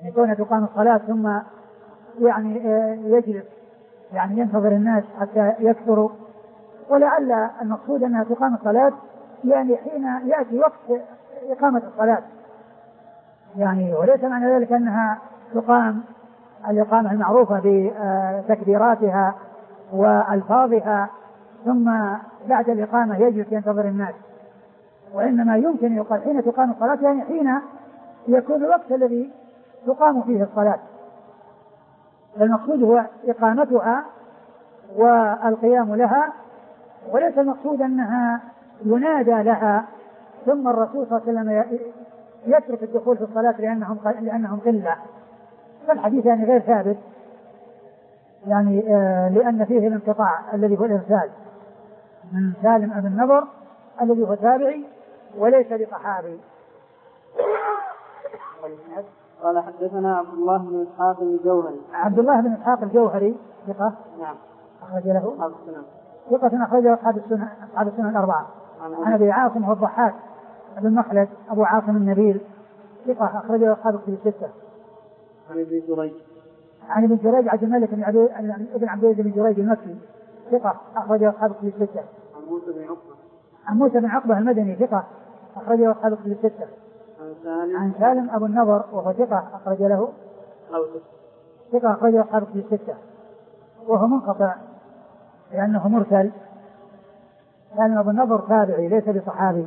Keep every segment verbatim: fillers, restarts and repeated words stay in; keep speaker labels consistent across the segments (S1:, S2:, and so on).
S1: يكون تقام الصلاة ثم يعني يجلس يعني ينتظر الناس حتى يكثروا، ولعل المقصود أنها تقام الصلاة يعني حين يأتي وقت إقامة الصلاة يعني، وليس معنى ذلك أنها تقام الإقامة المعروفة بتكبيراتها وألفاظها ثم بعد الإقامة يجلس ينتظر الناس، وإنما يمكن يقال حين تقام الصلاة يعني حين يكون الوقت الذي تقام فيه الصلاة، المقصود هو إقامتها والقيام لها، وليس المقصود أنها ينادى لها ثم الرسول صلى الله عليه وسلم يترك الدخول في الصلاة لأنهم لأنهم قلة، فالحديث يعني غير ثابت يعني آه لأن فيه الانقطاع الذي هو الإرسال من سالم أبي النضر الذي هو تابعي وليس بصحابي.
S2: قال حدثنا عبد الله بن إسحاق الجوهري.
S1: عبد الله بن إسحاق الجوهري ثقة
S2: نعم
S1: أخرج له
S2: أصحاب السنن
S1: ثقة أخرجه أصحاب السنن أصحاب السنن الأربعة. عن أبي عاصم هو الضحاك بن مخلد أبو عاصم النبيل ثقة أخرجه أصحاب الكتب الستة.
S2: عن ابن جريج
S1: عن ابن جريج عبد الملك بن عبد العزيز بن جريج المكي ثقة أخرجه أصحاب الكتب الستة.
S2: عن موسى بن عقبة
S1: عن موسى بن عقبة المدني ثقة أخرجه أصحاب الكتب الستة.
S2: عن سالم
S1: عن سالم أبو النضر وهو ثقة أخرج له ثقة أخرجه أصحاب الكتب الستة، وهو منقطع لأنه مرسل، سالم أبو النضر تابعي ليس بصحابي.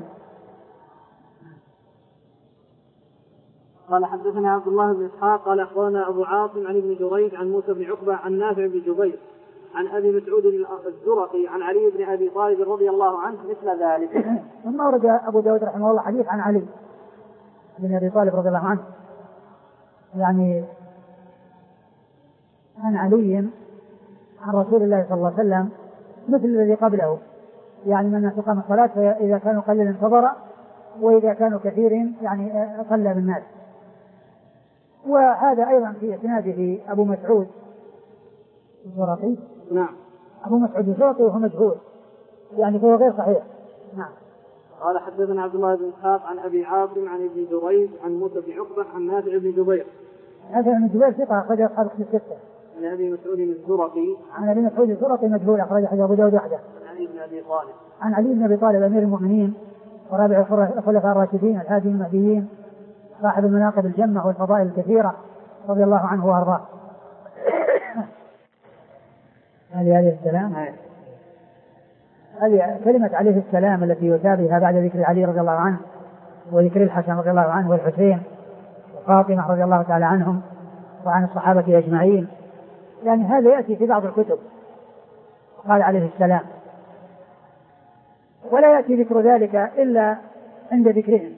S2: قال حدثنا عبد الله بن إسحاق قال أخبرنا أبو عاصم عن ابن جريج عن موسى بن عقبة عن نافع بن جبير عن أبي مسعود الزرقي عن علي بن أبي طالب رضي الله عنه مثل ذلك.
S1: ثم ورد أبو داود رحمه الله حديث عن علي بن أبي طالب رضي الله عنه يعني عن علي عن رسول الله صلى الله عليه وسلم مثل الذي قبله، يعني من تقام الصلاة فإذا كانوا قليلا انتظر وإذا كانوا كثير يعني صلى بالناس. وهذا أيضا في إسناده أبو مسعود الزرقي.
S2: نعم
S1: أبو مسعود الزرقي وهو مجهول يعني فهو غير صحيح. نعم.
S2: قال حدثنا عبد الله بن إسحاق عن أبي عاصم عن ابن جريج عن موسى بن عقبة عن نافع بن جبير.
S1: نافع بن جبير ثقة أخرج أصحاب الكتب الستة.
S2: عن أبي مسعود الزرقي.
S1: عن أبي مسعود الزرقي مجهول أخرج حديث أبو داود وحده.
S2: عن علي بن أبي طالب.
S1: عن علي بن أبي طالب أمير المؤمنين ورابع الخلفاء الراشدين الهادي المهديين صاحب المناقب الجمة والفضائل الكثيرة رضي الله عنه وأرضاه. هذه عليه السلام هذه كلمة عليه السلام التي يتابعها بعد ذكر علي رضي الله عنه وذكر الحسن رضي الله عنه والحسين وفاطمة رضي الله تعالى عنهم وعن الصحابة أجمعين، يعني هذا يأتي في بعض الكتب قال عليه السلام، ولا يأتي ذكر ذلك إلا عند ذكرهم،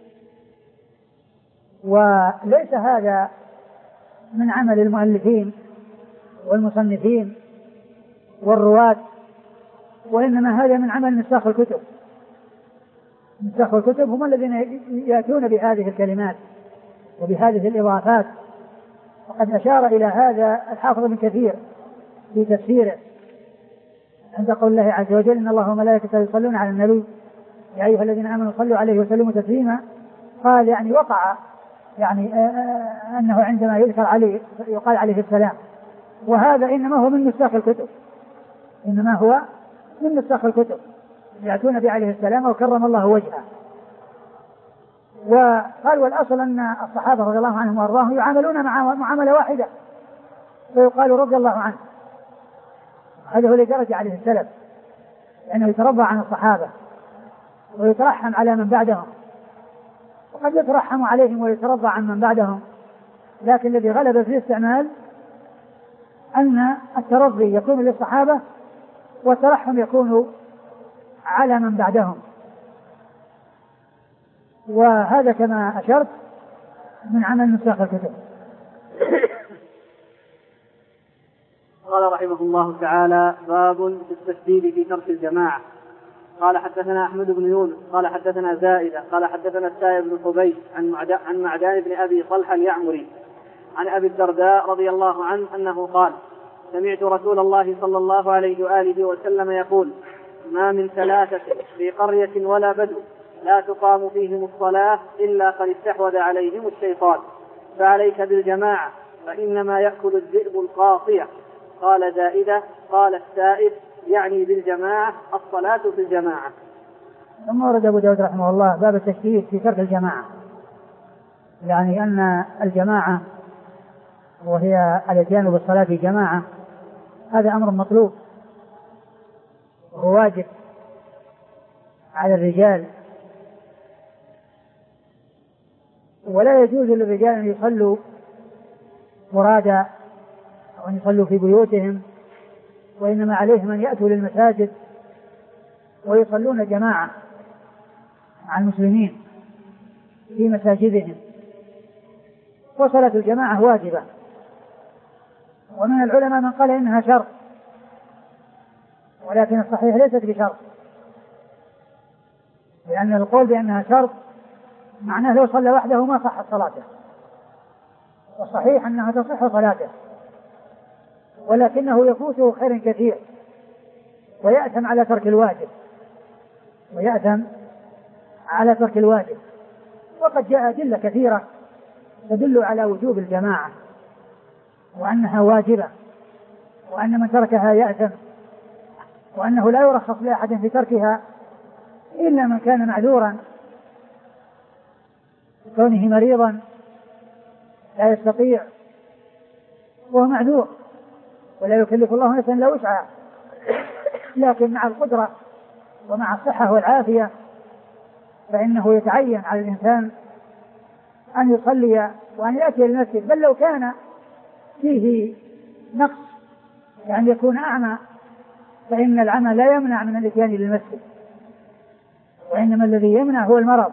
S1: وليس هذا من عمل المؤلفين والمصنفين والرواة، وإنما هذا من عمل نساخ الكتب. نساخ الكتب هم الذين يأتون بهذه الكلمات وبهذه الإضافات، وقد أشار إلى هذا الحافظ ابن كثير في تفسيره عند قول الله عز وجل إن الله وملائكته يصلون على النبي يا أيها الذين آمنوا صلوا عليه وسلموا تسليما. قال يعني وقع يعني أنه عندما يذكر عليه يقال عليه السلام، وهذا إنما هو من نساخ الكتب، إنما هو من نساخ الكتب يأتون بعليه السلام وكرم الله وجهه. وقال والأصل أن الصحابة رضي الله عنهم وأرضاهم يعاملون مع معاملة واحدة فيقال رضي الله عنه، هذا هو لدرجة عليه السلام لأنه يترضى عن الصحابة ويترحم على من بعدهم، وقد يترحم عليهم ويترضى عن من بعدهم، لكن الذي غلب في الاستعمال أن الترضي يكون للصحابة والترحم يكون على من بعدهم، وهذا كما أشرت من عمل نساخ الكتب.
S2: قال رحمه الله تعالى باب في التشديد في ترك الجماعة. قال حدثنا أحمد بن يونس قال حدثنا زائدة قال حدثنا السائب بن حبيش عن معدان بن أبي طلحة اليعمري عن أبي الدرداء رضي الله عنه أنه قال سمعت رسول الله صلى الله عليه وآله وسلم يقول ما من ثلاثة في قرية ولا بدو لا تقام فيهم الصلاة إلا قد استحوذ عليهم الشيطان فعليك بالجماعة فإنما يأكل الذئب القاصية. قال زائدة قال السائب يعني بالجماعة الصلاة في الجماعة.
S1: ثم ورد أبو داود رحمه الله باب التشديد في ترك الجماعة، يعني أن الجماعة وهي الاتيان بالصلاة في جماعة هذا أمر مطلوب وهو واجب على الرجال، ولا يجوز للرجال أن يصلوا فرادى أو أن يصلوا في بيوتهم، وإنما عليهم أن يأتوا للمساجد ويصلون جماعة مع المسلمين في مساجدهم. وصلاة الجماعة واجبة، ومن العلماء من قال إنها شرط، ولكن الصحيح ليست بشرط، لأن القول بأنها شرط معناه لو صلى وحده ما صحت صلاته، والصحيح أنها تصح صلاته، ولكنه يفوته خير كثير ويأثم على ترك الواجب ويأثم على ترك الواجب. وقد جاء أدلة كثيرة تدل على وجوب الجماعة وأنها واجبة، وأن من تركها يأثم، وأنه لا يرخص لأحد في تركها إلا من كان معذورا كونه مريضا لا يستطيع وهو معذور، ولا يكلف الله نفسا إلا وسعها، لكن مع القدرة ومع الصحة والعافية فإنه يتعين على الإنسان أن يصلي وأن يأتي المسجد، بل لو كان فيه نقص يعني يكون أعمى فإن العمى لا يمنع من الإتيان للمسجد، وإنما الذي يمنع هو المرض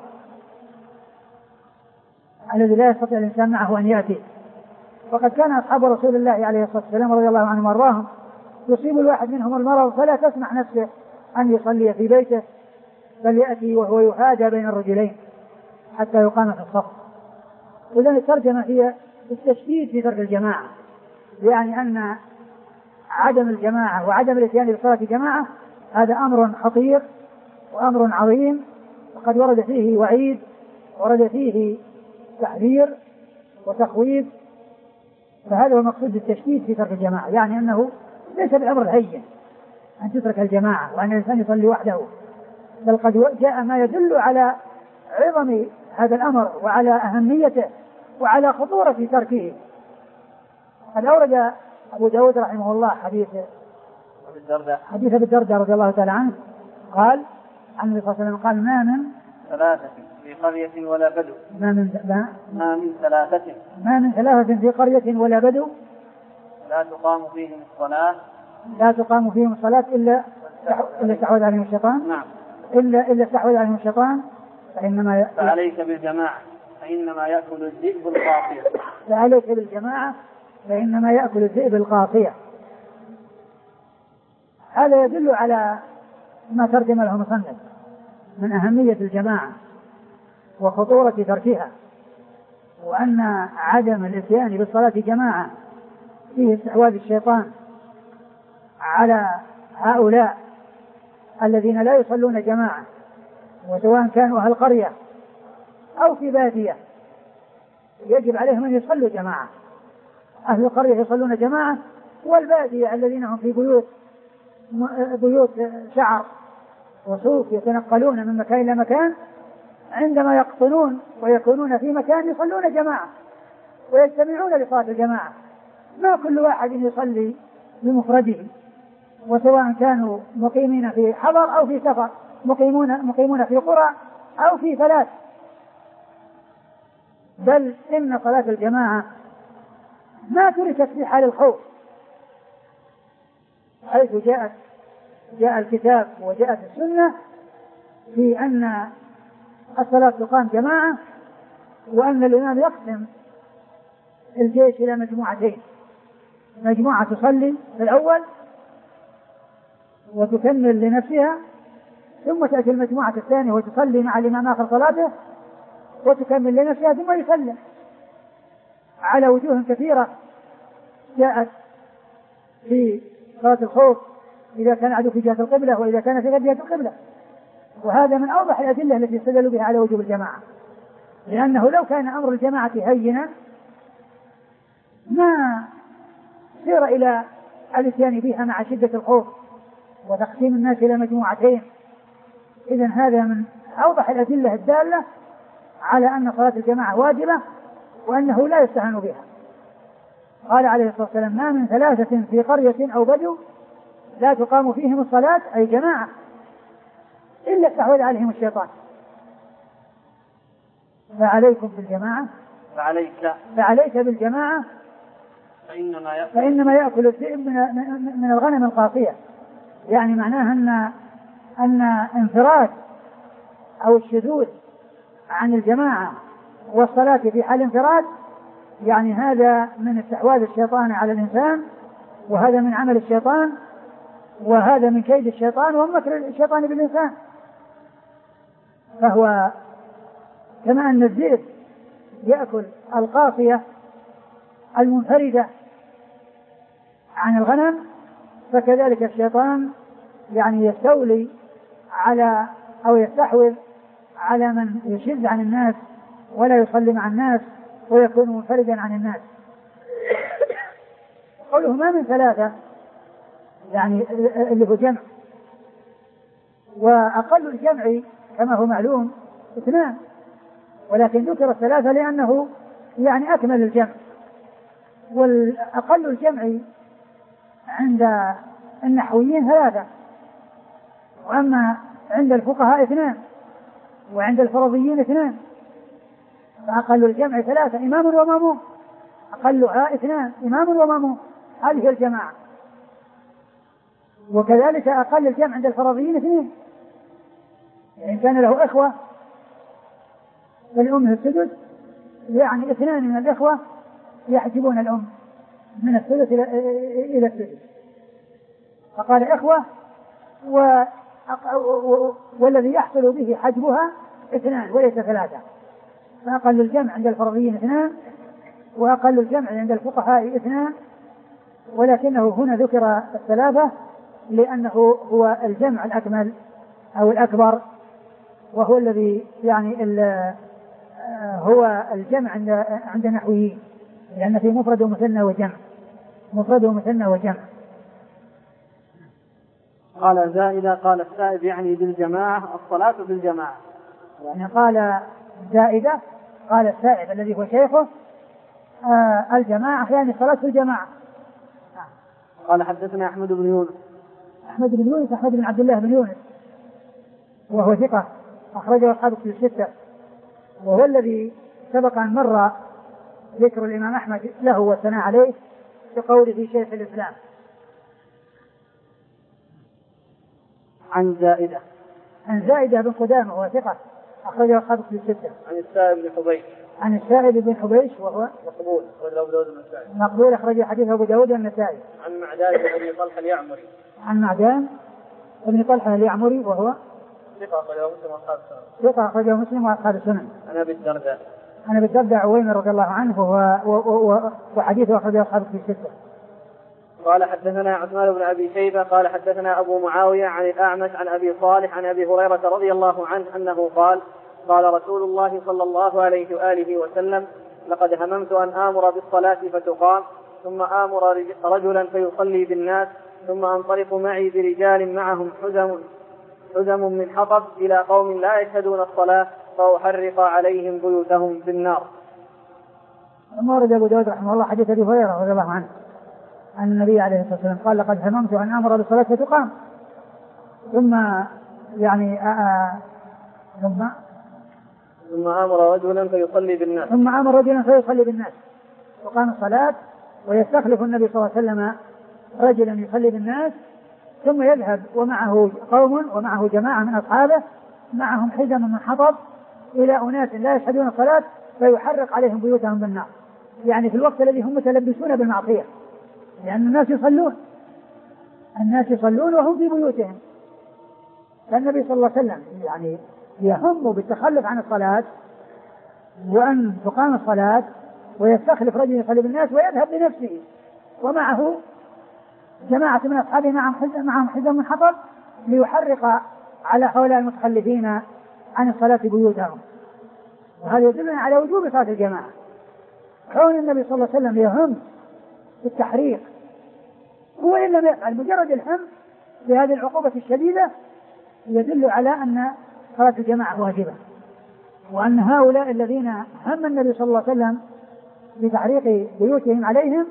S1: الذي لا يستطيع الإنسان معه أن يأتي. وقد كان أصحاب رسول الله عليه الصلاة والسلام رضي الله عنهم وارضاهم يصيب الواحد منهم المرض فلا تسمح نفسه أن يصلي في بيته، بل يأتي وهو يحاجى بين الرجلين حتى يقام في الصف. وإذن الترجمة هي التشديد في ترك الجماعة، يعني أن عدم الجماعة وعدم الاتيان بصلاة الجماعة هذا أمر خطير وأمر عظيم، وقد ورد فيه وعيد، ورد فيه تحذير وتخويف. فهذا هو المقصود بالتشديد في ترك الجماعة، يعني أنه ليس بالأمر الهين أن تترك الجماعة وأن الإنسان يصلي وحده، بل قد جاء ما يدل على عظم هذا الأمر وعلى أهميته وعلى خطورة تركه. قد أورد أبو داود رحمه الله حديث حديث أبي الدرداء رضي الله تعالى عنه قال عن النبي صلى الله عليه وسلم قال ما من
S2: ثلاثة في قرية ولا بدو
S1: ما من
S2: ما من ثلاثة
S1: ما من ثلاثة في قرية ولا بدو
S2: لا تقام فيهم الصلاة
S1: لا تقام فيهم الصلاة إلا إلا استحوذ عليهم الشيطان
S2: نعم
S1: إلا إلا استحوذ عليهم الشيطان فإنما ي...
S2: فعليك بالجماعة فإنما يأكل الذئب القاصية
S1: فعليك بالجماعة فإنما يأكل الذئب القاصية. هذا يدل على ما ترجم له مصنف من أهمية الجماعة وخطورة تركها، وأن عدم الاتيان بالصلاة جماعة فيه استحواذ الشيطان على هؤلاء الذين لا يصلون جماعة، وسواء كانوا أهل قرية أو في بادية يجب عليهم أن يصلوا جماعة. أهل القرية يصلون جماعة، والبادية الذين هم في بيوت بيوت شعر وصوف يتنقلون من مكان إلى مكان، عندما يقطنون ويكونون في مكان يصلون جماعة ويجتمعون لصلاة الجماعة. ما كل واحد يصلي بمفرده، وسواء كانوا مقيمين في حضر أو في سفر، مقيمون مقيمون في قرى أو في فلات، بل إن صلاة الجماعة ما تركت في حال الخوف، حيث جاءت جاء الكتاب وجاءت السنة في أن الصلاة تقام جماعة، وأن الإمام يقسم الجيش إلى مجموعتين، مجموعة تصلي في الأول وتكمل لنفسها، ثم تأتي المجموعة الثانية وتصلي مع الإمام آخر صلاته وتكمل لنفسها ثم يسلم، على وجوه كثيرة جاءت في صلاة الخوف إذا كان عدو في جهة القبلة وإذا كان في غير جهة القبلة. وهذا من أوضح الأدلة التي استدلوا بها على وجوب الجماعة، لأنه لو كان أمر الجماعة هينا ما سير إلى الاتيان بها مع شدة الخوف وتقسيم الناس إلى مجموعتين. إذن هذا من أوضح الأدلة الدالة على أن صلاة الجماعة واجبة وأنه لا يستهان بها. قال عليه الصلاة والسلام: ما من ثلاثة في قرية أو بدو لا تقام فيهم الصلاة أي جماعة إلا استحوذ عليهم الشيطان. فعليكم بالجماعة
S2: فعليك
S1: فعليك بالجماعة
S2: فإنما يأكل,
S1: فإنما يأكل الذئب من, من الغنم القاصية. يعني معناها أن أن انفراد أو الشذوذ عن الجماعة والصلاة في حال انفراد يعني هذا من استحواذ الشيطان على الإنسان، وهذا من عمل الشيطان، وهذا من كيد الشيطان ومكر الشيطان بالإنسان. فهو كما أن الذئب يأكل القاصية المنفردة عن الغنم، فكذلك الشيطان يعني يستولي على أو يستحوذ على من يشد عن الناس ولا يصلي مع الناس ويكون منفردا عن الناس. قوله ما من ثلاثة يعني اللي هو جمع، وأقل الجمع كما هو معلوم اثنان، ولكن ذكر الثلاثة لأنه يعني أكمل الجمع. والأقل الجمع عند النحويين ثلاثة، وأما عند الفقهاء اثنان، وعند الفرضيين اثنان. فأقل الجمع ثلاثة: إمام وماموم. أقلها اثنان: إمام وماموم. هذه الجماعة. وكذلك أقل الجمع عند الفرضيين اثنين، يعني كان له إخوة فالأم السدس، يعني اثنان من الإخوة يحجبون الأم من الثلث إلى السدس، فقال إخوة و... والذي يحصل به حجبها اثنان وليس ثلاثة. فأقل الجمع عند الفرضيين اثنان، وأقل الجمع عند الفقهاء اثنان، ولكنه هنا ذكر الثلاثة لأنه هو الجمع الأكمل أو الأكبر، وهو الذي يعني هو الجمع عند عند النحويين، لأن في مفرد ومثنى وجمع، مفرد ومثنى وجمع.
S2: قال زائدة قال السائب يعني بالجماعة الصلاة بالجماعة.
S1: يعني قال زائدة قال السائب الذي هو شيخه آه الجماعة يعني الصلاة في الجماعة.
S2: قال حدثنا أحمد بن يونس.
S1: أحمد بن يونس أحمد بن عبد الله بن يونس وهو ثقة أخرجه أصحاب في الستة، وهو الذي سبق أن مر ذكر الإمام أحمد له والثناء عليه بقوله في شيخ الإسلام.
S2: عن زائدة
S1: عن زائدة بن قدامة وهو ثقة أخرجه أصحاب في الستة.
S2: عن السائب بن حبيش
S1: عن السائب بن حبيش وهو
S2: مقبول أخرجه أبو داود والنسائي.
S1: مقبول أخرجه حديث أبو داود والنسائي.
S2: عن معدان بن طلحة اليعمري.
S1: عن معدان بن طلحة اليعمري وهو
S2: ثقة أخرجه مسلم وأصحاب السنن.
S1: ثقة أخرجه مسلم وأصحاب السنن.
S2: عن أبي الدرداء
S1: عن أبي الدرداء عويمر رضي الله عنه وحديثه أخرجه أصحاب في الستة.
S2: قال حدثنا عثمان بن أبي شيبة قال حدثنا أبو معاوية عن الأعمش عن أبي صالح عن أبي هريرة رضي الله عنه أنه قال قال رسول الله صلى الله عليه وآله وسلم: لقد هممت أن آمر بالصلاة فتقام، ثم آمر رجلا فيصلي بالناس، ثم أنطلق معي برجال معهم حزم حزم من حطب إلى قوم لا يشهدون الصلاة فأحرق عليهم بيوتهم بالنار.
S1: ثم ورد أبو داود رحمه الله حديث أبي هريرة رضي الله عنه أن النبي عليه الصلاة والسلام قال: لقد هممت أن آمر بالصلاة فتقام، ثم يعني آآ ثم
S2: ثم آمر رجلا فيصلي بالناس
S1: ثم آمر رجلا فيصلي بالناس وقام الصلاة، ويستخلف النبي صلى الله عليه وسلم رجلا يصلي بالناس، ثم يذهب ومعه قوم ومعه جماعة من أصحابه معهم حزم من حطب إلى أناس لا يشهدون الصلاة فيحرق عليهم بيوتهم بالنار، يعني في الوقت الذي هم متلبسون بالمعصية، لأن الناس يصلون الناس يصلون وهم في بيوتهم. فالنبي صلى الله عليه وسلم يعني يهم بالتخلف عن الصلاة وأن تقام الصلاة، ويستخلف رجل يصلي بالناس ويذهب بنفسه ومعه جماعة من أصحابه معهم حزم من حطب ليحرق على هؤلاء المتخلفين عن الصلاة بيوتهم. وهذا يدل على وجوب صلاة الجماعة، كون النبي صلى الله عليه وسلم يهم بالتحريق وإن لم يفعل مجرد الهم بهذه العقوبة الشديدة يدل على أن صلاة الجماعة واجبة، وأن هؤلاء الذين هم النبي صلى الله عليه وسلم بتحريق بيوتهم عليهم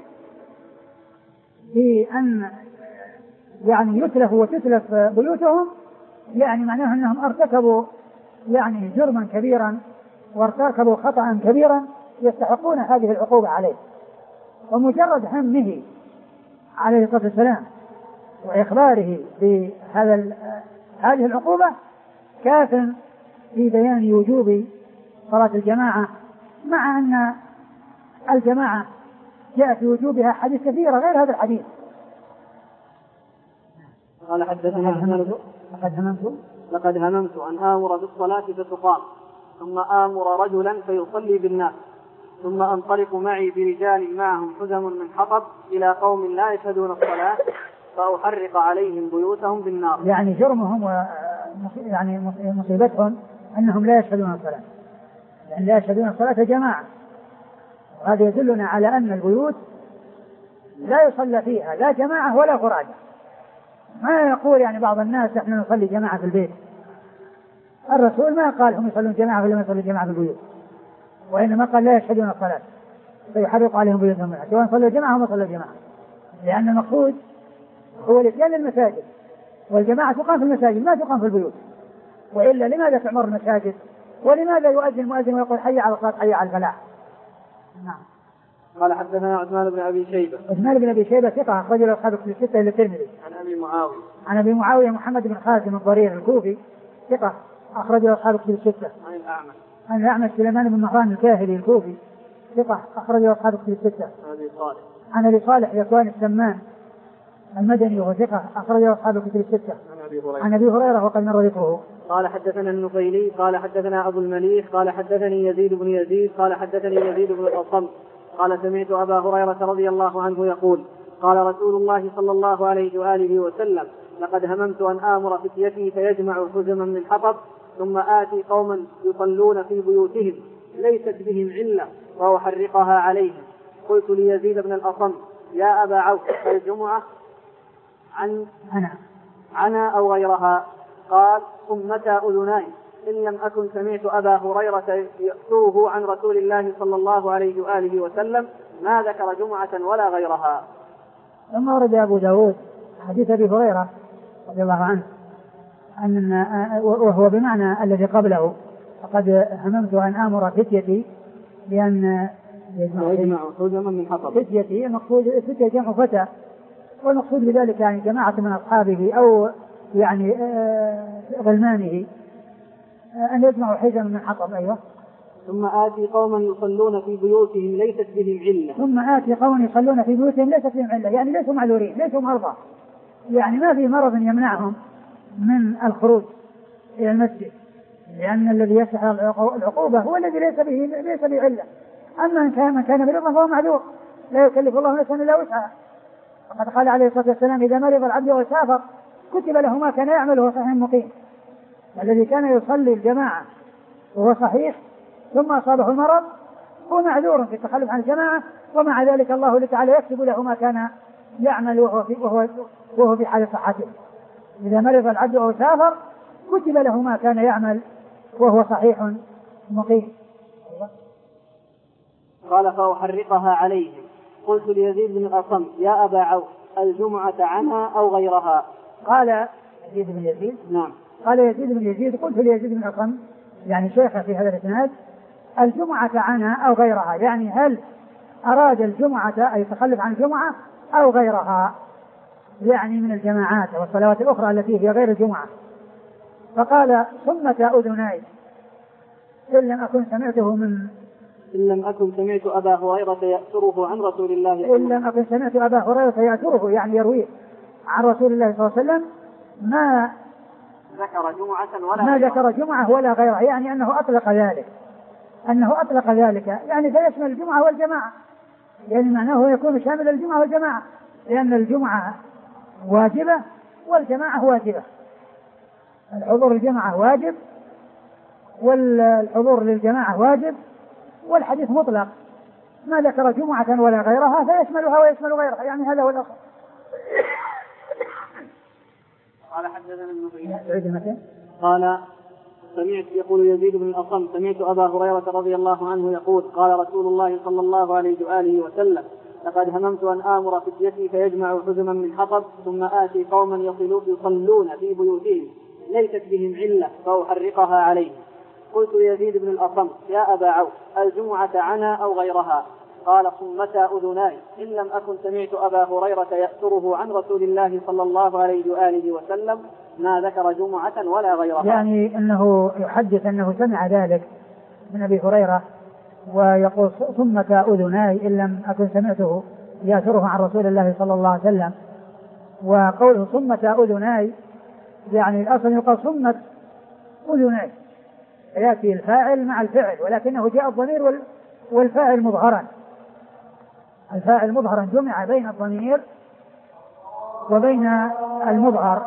S1: بأن يعني يتلف وتتلف بيوتهم يعني معناه أنهم ارتكبوا يعني جرما كبيرا وارتكبوا خطأ كبيرا يستحقون هذه العقوبة عليه. ومجرد همه عليه الصلاة والسلام وإخباره بهذا هذه العقوبة كاف في بيان وجوب صلاة الجماعة، مع أن الجماعة جاء في وجوبها حديث كثيرة غير هذا الحديث.
S2: قال حدثنا
S1: لقد هممت
S2: لقد هممت أن آمر بالصلاة فتقام ثم آمر رجلا فيصلي بالناس ثم أنطلق معي برجال معهم حزم من حطب إلى قوم لا يشهدون الصلاة فأحرق عليهم بيوتهم بالنار.
S1: يعني جرمهم و يعني مصيبتهم أنهم لا يشهدون الصلاة، لأن لا يشهدون الصلاة جماعة، وهذا يدلنا على أن البيوت لا يصلى فيها لا جماعة ولا فرادى. ما يقول يعني بعض الناس احنا نصلي جماعة في البيت، الرسول ما قال هم يصلون جماعة ولا ما يصلون جماعة في البيوت، وإنما قال لا يشهدون الصلاة فيحرق عليهم بيوتهم سواء صلوا جماعة وما صلوا جماعة، لأن المقصود هو الاتيان للمساجد، والجماعة تقام في المساجد ما تقام في البيوت، وإلا لماذا تعمر المساجد؟ ولماذا يؤذن المؤذن ويقول حي على الصلاة حي على الفلاح؟ نعم.
S2: قال حدثنا عثمان بن أبي شيبة.
S1: عثمان بن أبي شيبة ثقة أخرج له أصحاب الكتب الستة إلا الترمذي.
S2: عن أبي معاوية.
S1: عن أبي معاوية محمد بن خالد الضرير الكوفي ثقة أخرج له أصحاب الكتب الستة.
S2: عن الأعمش.
S1: عن الأعمش سليمان بن مهران الكاهلي الكوفي ثقة أخرج له أصحاب الكتب الستة.
S2: عن أبي صالح.
S1: عن أبي صالح يكوان السمان المدني وهو ثقة أخرج له أصحاب الكتب الستة.
S2: عن أبي هريرة.
S1: عن أبي هريرة وقد مر ذكره.
S2: قال حدثنا النفيلي قال حدثنا أبو المليح قال حدثني يزيد بن يزيد قال حدثني يزيد بن الأصم قال سمعت أبا هريرة رضي الله عنه يقول قال رسول الله صلى الله عليه وآله وسلم لقد هممت أن آمر فتيتي فيجمع حزما من حطب ثم آتي قوما يصلون في بيوتهم ليست بهم علة وأحرقها عليهم. قلت ليزيد بن الأصم يا أبا عوف الجمعة عن عنا أو غيرها؟ قال صمتا أذناي إن لم أكن سمعت أبا هريرة يأتوه عن رسول الله صلى الله عليه وآله وسلم ما ذكر جمعة ولا غيرها.
S1: ثم ورد أبو داود حديث أبي هريرة رضي الله عنه أن وهو بمعنى الذي قبله فقد هممت أن آمر فتيتي بأن
S2: يجمع حزما من حطب.
S1: فتيتي المقصود فتية جمع فتى، والمقصود بذلك يعني جماعة من أصحابه أو يعني غلمانه أن يجمعوا حزما من حطب. أيوة.
S2: ثم آتي قوما يصلون في بيوتهم ليست بهم علة.
S1: ثم آتي قوما يصلون في بيوتهم ليست بهم علة، يعني ليسوا معذورين ليسوا مرضى، يعني ما في مرض يمنعهم من الخروج إلى المسجد، لأن الذي يسح العقوبة هو الذي ليس به ليس به علة. أما إن كان من كان مريضا فهو معذور لا يكلف الله نفسا إلا وسعها. وقد قال عليه الصلاة والسلام إذا مرض العبد وسافر كتب له ما كان يعمل وهو صحيح مقيم. الذي كان يصلي الجماعة وهو صحيح ثم أصابه المرض هو معذور في التخلف عن الجماعة، ومع ذلك الله تعالى يكتب له ما كان يعمل وهو في, وهو وهو في حال صحته. إذا مرض العبد أو سافر كتب له ما كان يعمل وهو صحيح مقيم.
S2: قال فأحرقها عليهم. قلت ليزيد بن الأصم يا أبا عوف الجمعة عنها أو غيرها؟
S1: قال يزيد بن يزيد
S2: نعم.
S1: قال يزيد بن يزيد قلت ليزيد بن الأصم يعني شيخه في هذا الإسناد الجمعة عنها أو غيرها، يعني هل أراد الجمعة أي يتخلف عن الجمعة أو غيرها، يعني من الجماعات والصلوات الأخرى التي هي غير الجمعة. فقال صمتا أذناي إن لم أكن سمعته من
S2: إن لم أكن سمعت أبا هريرة يأثره عن رسول الله
S1: إن لم أكن سمعت أبا هريرة يأثره يعني يرويه عن رسول الله صلى الله عليه وسلم ما
S2: ذكر جمعة ولا
S1: ما ذكر جمعة ولا غيرها، يعني أنه أطلق ذلك أنه أطلق ذلك يعني فيشمل الجمعة والجماعة، يعني معناه يكون شامل الجمعة والجماعة، لأن الجمعة واجبة والجماعة واجبة. الحضور الجماعة واجب والحضور للجماعة واجب، والحديث مطلق ما ذكر جمعة ولا غيرها فيشملها ويشمل غيرها، يعني هذا هو الأصل.
S2: قال حدثنا ابن قال سمعت يقول يزيد بن الأصم سمعت أبا هريرة رضي الله عنه يقول قال رسول الله صلى الله عليه وآله وسلم لقد هممت أن آمر فتيتي فيجمع حزما من حطب ثم آتي قوما يصلون في بيوتهم ليست بهم علة فأحرقها عليهم. قلت ليزيد بن الأصم يا أبا عوف الجمعة عنا أو غيرها؟ قال صمتا أذناي إن لم أكن سمعت أبا هريرة يأثره عن رسول الله صلى الله عليه وآله وسلم ما ذكر جمعة ولا غيرها.
S1: يعني أنه يحدث أنه سمع ذلك من أبي هريرة ويقول صمتا أذناي إن لم أكن سمعته يأثره عن رسول الله صلى الله عليه وسلم. وقوله صمتا أذناي يعني الأصل يقال صمت أذناي، يأتي الفاعل مع الفعل ولكنه جاء الضمير والفاعل مظهرا، الفاعل مظهرا جمع بين الضمير وبين المظهر.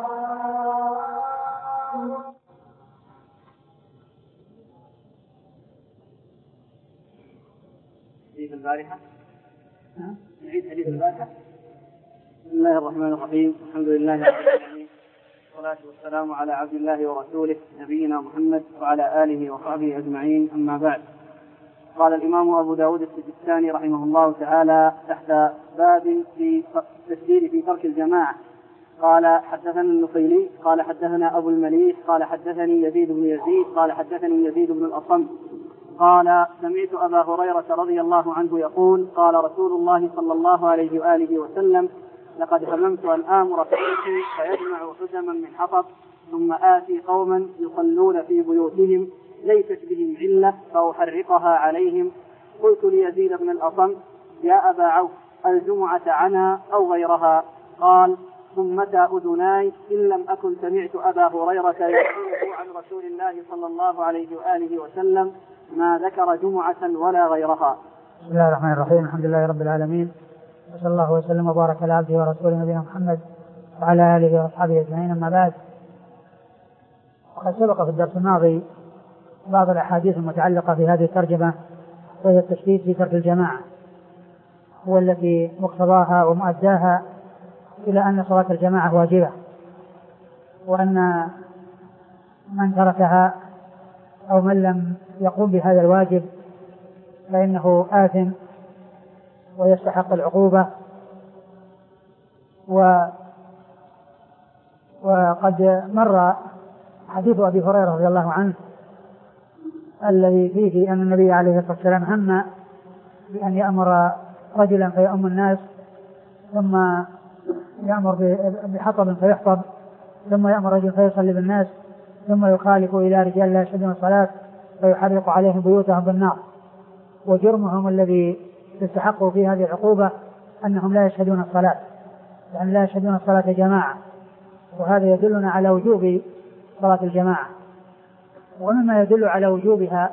S2: حديث البارحة نعيد حديث البارحة. بسم الله الرحمن الرحيم الحمد لله رب العالمين والصلاة والسلام على عبد الله ورسوله نبينا محمد وعلى آله وصحبه أجمعين، أما بعد. قال الإمام أبو داود السجستاني رحمه الله تعالى تحت باب في التشديد في ترك الجماعة قال حدثنا النخيلي قال حدثنا أبو المليح قال حدثني يزيد بن يزيد قال حدثني يزيد بن الأصم قال سمعت أبا هريرة رضي الله عنه يقول قال رسول الله صلى الله عليه وآله وسلم لقد هممت أن آمر فتيتي فيجمع حزما من حطب ثم آتي قوما يصلون في بيوتهم ليست بهم علة فأحرقها عليهم. قلت ليزيد بن الأصم يا أبا عوف الجمعة عنا أو غيرها؟ قال صمتا أذناي إن لم أكن سمعت أبا هريرة يقوله عن رسول الله صلى الله عليه وآله وسلم ما ذكر جمعة ولا غيرها.
S1: بسم الله الرحمن الرحيم الحمد لله رب العالمين وصلى الله وسلم وبارك على عبده ورسوله نبينا محمد وعلى آله وأصحابه أجمعين، أما بعد. وقد سبق في الدرس الماضي بعض الأحاديث المتعلقة في هذه الترجمة وهي التشديد في ترك الجماعة، هو التي مقتضاها ومؤداها إلى أن صلاة الجماعة واجبة، وأن من تركها أو من لم يقوم بهذا الواجب فإنه آثم ويستحق العقوبة. و وقد مر حديث أبي هريرة رضي الله عنه الذي فيه أن النبي عليه الصلاة والسلام هم بأن يأمر رجلا فيؤم الناس ثم يأمر بحطب فيحطب ثم يأمر رجل فيصلي بالناس ثم يخالف إلى رجال لا يشهدون الصلاة فيحرق عليهم بيوتهم بالنار. وجرمهم الذي يستحقوا في هذه العقوبة أنهم لا يشهدون الصلاة، يعني لا يشهدون الصلاة جماعة، وهذا يدلنا على وجوب صلاة الجماعة. ومما يدل على وجوبها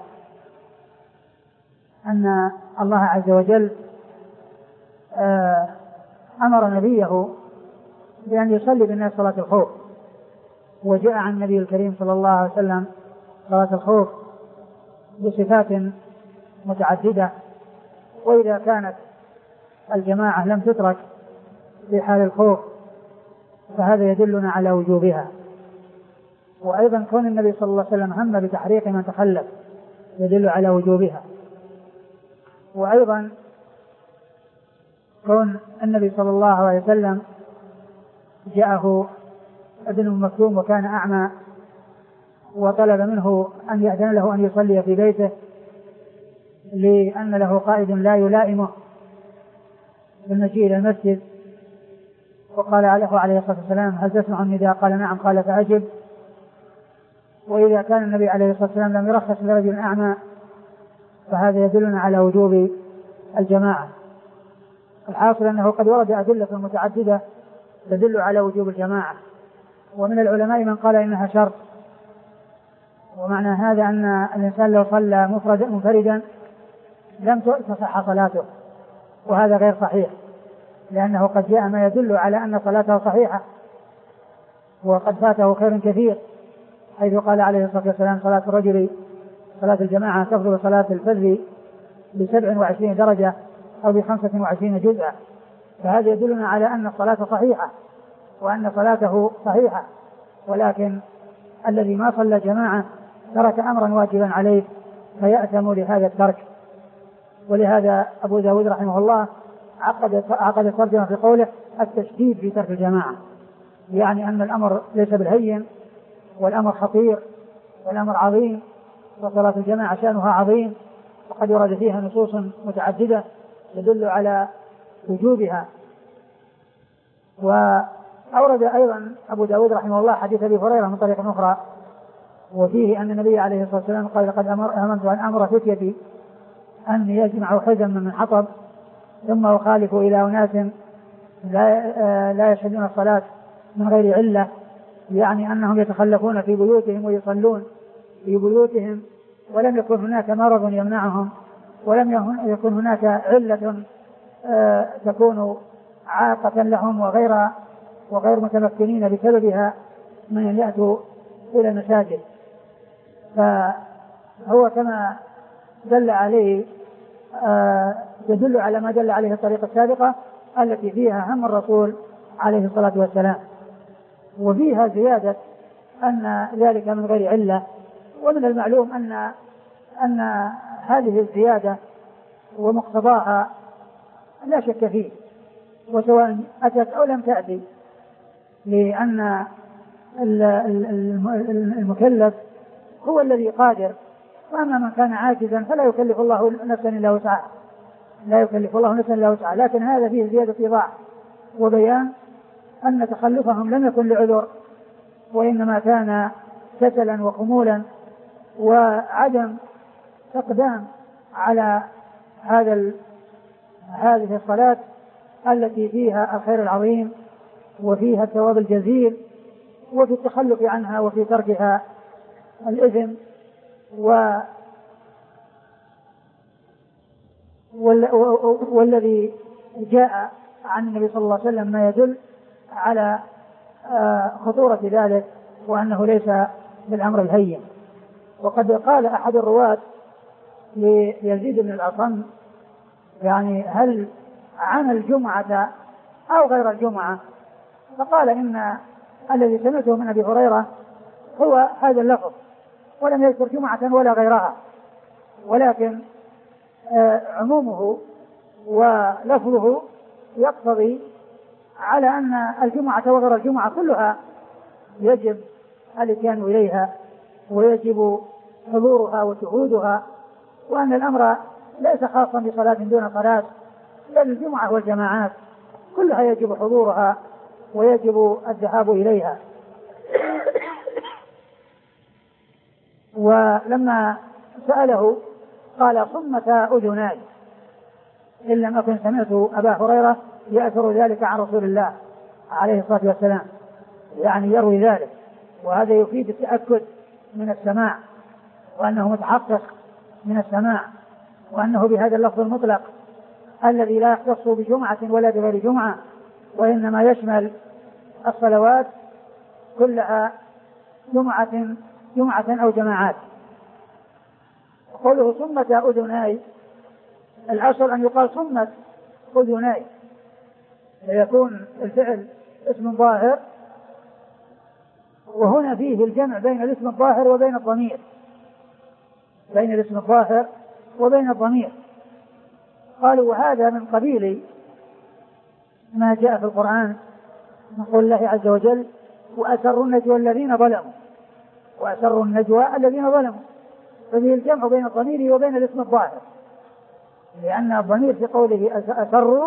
S1: أن الله عز وجل أمر نبيه بأن يصلي بالناس صلاة الخوف، وجاء عن النبي الكريم صلى الله عليه وسلم صلاة الخوف بصفات متعددة، وإذا كانت الجماعة لم تترك في حال الخوف فهذا يدلنا على وجوبها. وأيضا كون النبي صلى الله عليه وسلم هم بتحريق من تخلف يدل على وجوبها. وأيضا كون النبي صلى الله عليه وسلم جاءه ابن مكتوم وكان أعمى وطلب منه أن يأذن له أن يصلي في بيته لأن له قائد لا يلائمه بالمجيء إلى المسجد، وقال له عليه الصلاة والسلام هل تسمع النداء؟ قال نعم، قال فأجب. وإذا كان النبي عليه الصلاة والسلام لم يرخص لرجل أعمى فهذا يدلنا على وجوب الجماعة. الحاصل أنه قد ورد أدلة متعددة تدل على وجوب الجماعة، ومن العلماء من قال إنها شرط، ومعنى هذا أن الإنسان لو صلى مفردا منفردا لم تصح صلاته، وهذا غير صحيح، لأنه قد جاء ما يدل على أن صلاته صحيحة وقد فاته خير كثير، حيث قال عليه الصلاة والسلام صلاة الرجل صلاة الجماعة تفضل صلاة الفذ بسبع وعشرين درجة أو بخمسة وعشرين جزءا، فهذا يدلنا على أن الصلاة صحيحة وأن صلاته صحيحة، ولكن الذي ما صلى جماعة ترك أمرا واجبا عليه فيأثم لهذا الترك. ولهذا أبو داود رحمه الله عقد عقد الترجمة في قوله التشديد في ترك الجماعة، يعني أن الأمر ليس بالهين والأمر خطير والأمر عظيم، وصلاة الجماعة شأنها عظيم، وقد ورد فيها نصوص متعددة تدل على وجوبها. وأورد أيضا أبو داود رحمه الله حديث أبي هريرة من طريق أخرى، وفيه أن النبي عليه الصلاة والسلام قال لقد أمرت أن أمر فتيتي أن يجمعوا حزما من حطب ثم أخالف إلى أناس لا, لا يشهدون الصلاة من غير علة، يعني أنهم يتخلفون في بيوتهم ويصلون في بيوتهم ولم يكن هناك مرض يمنعهم ولم يكن هناك علة تكون عاقة لهم وغير وغير متمكنين بسببها من أن يأتوا إلى المساجد. فهو كما دل عليه يدل على ما دل عليه الطريقة السابقة التي فيها هم الرسول عليه الصلاة والسلام، وفيها زيادة أن ذلك من غير علة. ومن المعلوم أن أن هذه الزيادة ومقتضاها لا شك فيه، وسواء أتت أو لم تأتي، لأن المكلف هو الذي قادر، وأما من كان عاجزا فلا يكلف الله نفسا إلا وسعها، لا يكلف الله نفسا إلا وسعها. لكن هذا فيه زيادة إيضاح وبيان أن تخلفهم لم يكن لعذر، وإنما كان كسلا وخمولا وعدم تقدام على هذا هذه الصلاة التي فيها الخير العظيم وفيها الثواب الجزيل، وفي التخلف عنها وفي تركها الإثم. و والذي جاء عن النبي صلى الله عليه وسلم ما يدل على خطورة ذلك وأنه ليس بالأمر الهين. وقد قال أحد الرواة ليزيد بن الأصم يعني هل عن الجمعة أو غير الجمعة؟ فقال إن الذي سمعته من أبي هريرة هو هذا اللفظ، ولم يذكر جمعة ولا غيرها، ولكن عمومه ولفظه يقتضي على أن الجمعة وغير الجمعة كلها يجب الاتيان إليها ويجب حضورها وشهودها، وأن الأمر ليس خاصا بصلاة دون صلاة، بل الجمعة والجماعات كلها يجب حضورها ويجب الذهاب إليها. ولما سأله قال صمتا أذناي، إن لم أكن سمعت أبا هريرة يأثر ذلك عن رسول الله عليه الصلاة والسلام، يعني يروي ذلك، وهذا يفيد التأكد من السماع، وأنه متحقق من السماع، وأنه بهذا اللفظ المطلق الذي لا يختص بجمعة ولا بغير جمعة، وإنما يشمل الصلوات كلها جمعة جمعة أو جماعات. قوله صمت أذناي، الأصل أن يقال صمت أذناي، فيكون الفعل اسم ظاهر، وهنا فيه الجمع بين الاسم الظاهر وبين الضمير، بين الاسم الظاهر وبين الضمير. قالوا وهذا من قبيل ما جاء في القرآن من قول الله عز وجل وأسروا النجوى الذين ظلموا، وأسروا النجوى الذين ظلموا، ففيه الجمع بين الضمير وبين الاسم الظاهر، لأن الضمير في قوله أسروا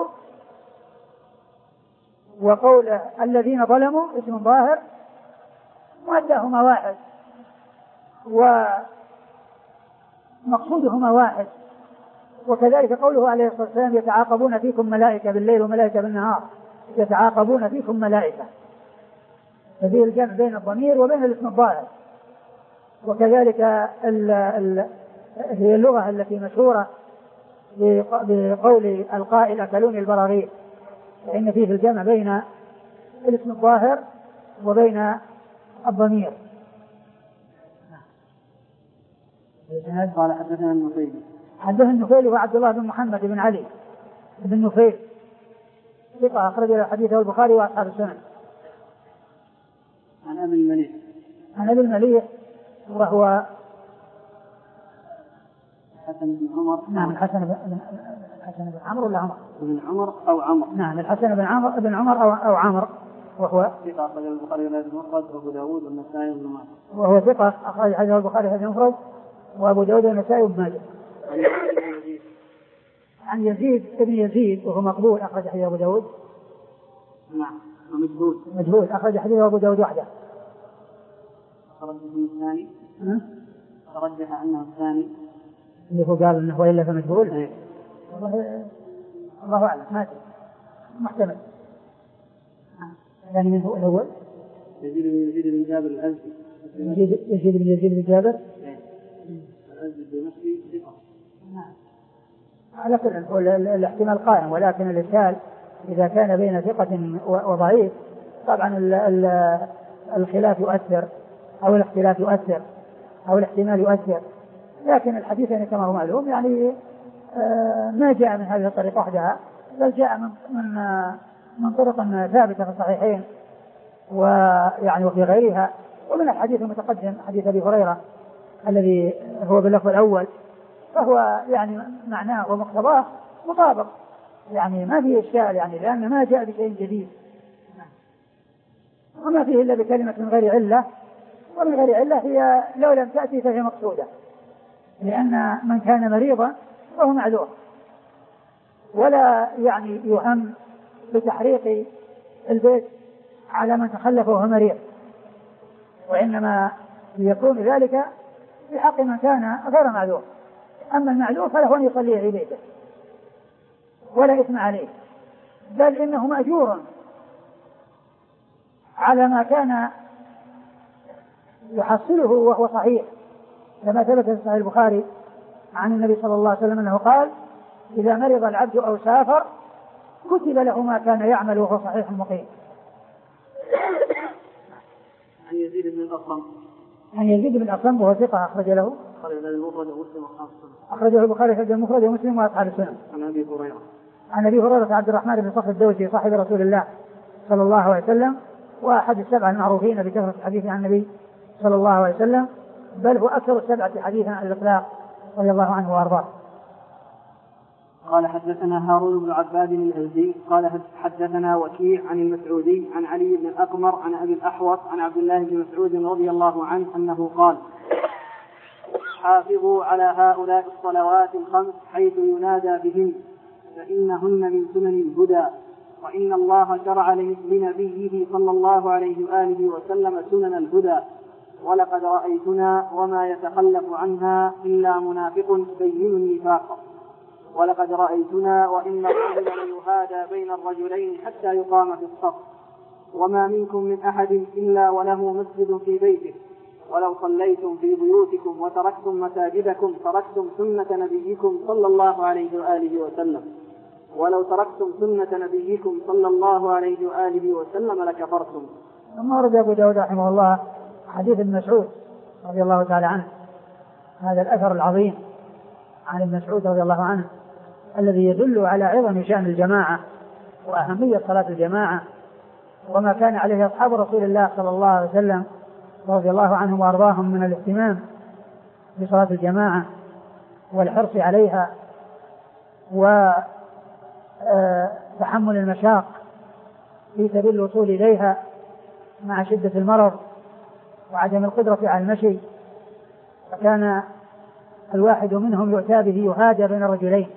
S1: وقول الذين ظلموا اسم ظاهر مؤداهما واحد ومقصودهما واحد. وكذلك قوله عليه الصلاة والسلام يتعاقبون فيكم ملائكة بالليل وملائكة بالنهار، يتعاقبون فيكم ملائكة، ففيه الجمع بين الضمير وبين الاسم الظاهر. وكذلك ال ال هي اللغة التي مشهورة بقول القائل أكلوني البراغيث، فإن فيه الجمع بين الاسم الظاهر وبين الضمير.
S2: قال حدثنا النخيل،
S1: حدثنا النخيل وعبد الله بن محمد بن علي بن نفيل ثقة أخرج له حديثه البخاري وأصحاب السنن.
S2: عن أبي المليح
S1: عن أبي المليح وهو
S2: الحسن بن عمر.
S1: نعم الحسن بن الحسن بن عمرو ولا عمر؟
S2: بن عمر أو عمر.
S1: نعم الحسن بن عمر بن عمر أو أو عمر وهو
S2: ثقة أخرج البخاري في المفرد وأبو داود والنسائي وابن ماجه.
S1: وهو ثقة أخرج حديثه البخاري في المفرد وأبو داود والنسائي وابن ماجه. عن يزيد ابن يزيد وهو مقبول أخرج حديث أبو داود.
S2: نعم ومجهول.
S1: مجهول أخرج حديث أبو داود وحده.
S2: ترجح الثاني. ترجح أنه الثاني.
S1: اللي هو قال إنه وإلا فمجهول.
S2: إيه.
S1: والله الله أعلم ما أدري محتمل. يعني من هو الأول؟
S2: يزيد بن يزيد بن جابر الأزدي.
S1: يزيد يزيد بن يزيد بن جابر.
S2: إيه. الأزدي الدمشقي ثقة.
S1: نعم. على كل الاحتمال قائم، ولكن الإشكال إذا كان بين ثقة وضعيف طبعا ال ال الخلاف يؤثر أو الاختلاف يؤثر أو الاحتمال يؤثر، لكن الحديث يعني كما هو معلوم يعني آه ما جاء من هذه الطريقة وحدها، بل جاء من من, من طرق ثابتة في الصحيحين ويعني وفي غيرها. ومن الحديث المتقدم حديث أبي هريرة الذي هو باللفظ الأول فهو يعني معناه ومقتضاه مطابق، يعني ما فيه إشكال، يعني لأن ما جاء بشيء جديد وما فيه إلا بكلمة من غير علة، ومن غير علة هي لو لم تأتي فهي مقصودة، لأن من كان مريضا فهو معذور، ولا يعني يهم بتحريق البيت على من تخلف وهو مريض، وإنما يكون ذلك في حق من كان غير معذور. أما المعذور فله أن يصلي في بيته ولا إثم عليه، بل إنه مأجور على ما كان يحصله وهو صحيح، كما ثبت في صحيح البخاري عن النبي صلى الله عليه وسلم أنه قال: إذا مرض العبد أو سافر كتب له ما كان يعمل وهو صحيح مقيم.
S2: عن يزيد بن الأصم.
S1: عن يزيد بن الأصم وهو ثقة أخرج له أخرجه البخاري في المفرد ومسلم وأصحاب السنن.
S2: عن أبي هريرة.
S1: عن أبي هريرة عبد الرحمن بن صخر الدوسي صاحب رسول الله صلى الله عليه وسلم، وأحد السبعة المعروفين بكثرة الحديث عن النبي صلى الله عليه وسلم، بل هو أكثر السبعة حديثا عن الإطلاق رضي الله عنه وأرضاه.
S2: قال حدثنا هارون بن عباد الأزدي قال حدثنا وكيع عن المسعودي عن علي بن الأقمر عن أبي الأحوص عن عبد الله بن مسعود رضي الله عنه أنه قال: حافظوا على هؤلاء الصلوات الخمس حيث ينادى بهن فإنهن من سنن الهدى، وإن الله شرع لنبيه صلى الله عليه وآله وسلم سنن الهدى، ولقد رأيتنا وما يتخلف عنها إلا منافق بين النفاق، ولقد رأيتنا وإن الرجل ليهادى بين الرجلين حتى يقام في الصف، وما منكم من أحد إلا وله مسجد في بيته، ولو صليتم في بيوتكم وتركتم مساجدكم تركتم سنة نبيكم صلى الله عليه وآله وسلم، ولو تركتم سنة نبيكم صلى الله عليه وآله وسلم لكفرتم.
S1: ثم ورد أبو داود رحمه الله حديث ابن مسعود رضي الله تعالى عنه، هذا الأثر العظيم عن ابن مسعود رضي الله عنه الذي يدل على عظم شأن الجماعة وأهمية صلاة الجماعة، وما كان عليه أصحاب رسول الله صلى الله عليه وسلم رضي الله عنهم وأرضاهم من الاهتمام بصلاة الجماعة والحرص عليها وتحمل المشاق في سبيل الوصول إليها مع شدة المرض وعدم القدرة على المشي. فكان الواحد منهم يؤتى به يهادى بين الرجلين،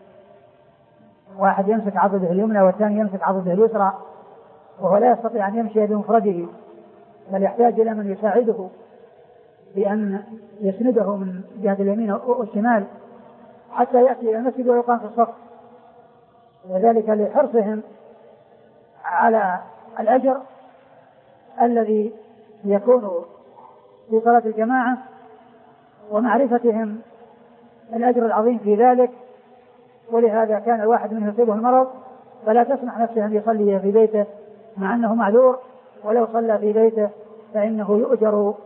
S1: واحد يمسك عضده اليمنى والثاني يمسك عضده اليسرى، وهو لا يستطيع أن يمشي بمفرده، بل يحتاج إلى من يساعده بأن يسنده من جهة اليمين والشمال حتى يأتي إلى المسجد ويقام في الصف، وذلك لحرصهم على الأجر الذي يكون في صلاة الجماعة ومعرفتهم الأجر العظيم في ذلك. ولهذا كان الواحد منهم يصيبه المرض فلا تسمح نفسه أن يصلي في بيته مع أنه معذور، ولو صلى في بيته فإنه يؤجر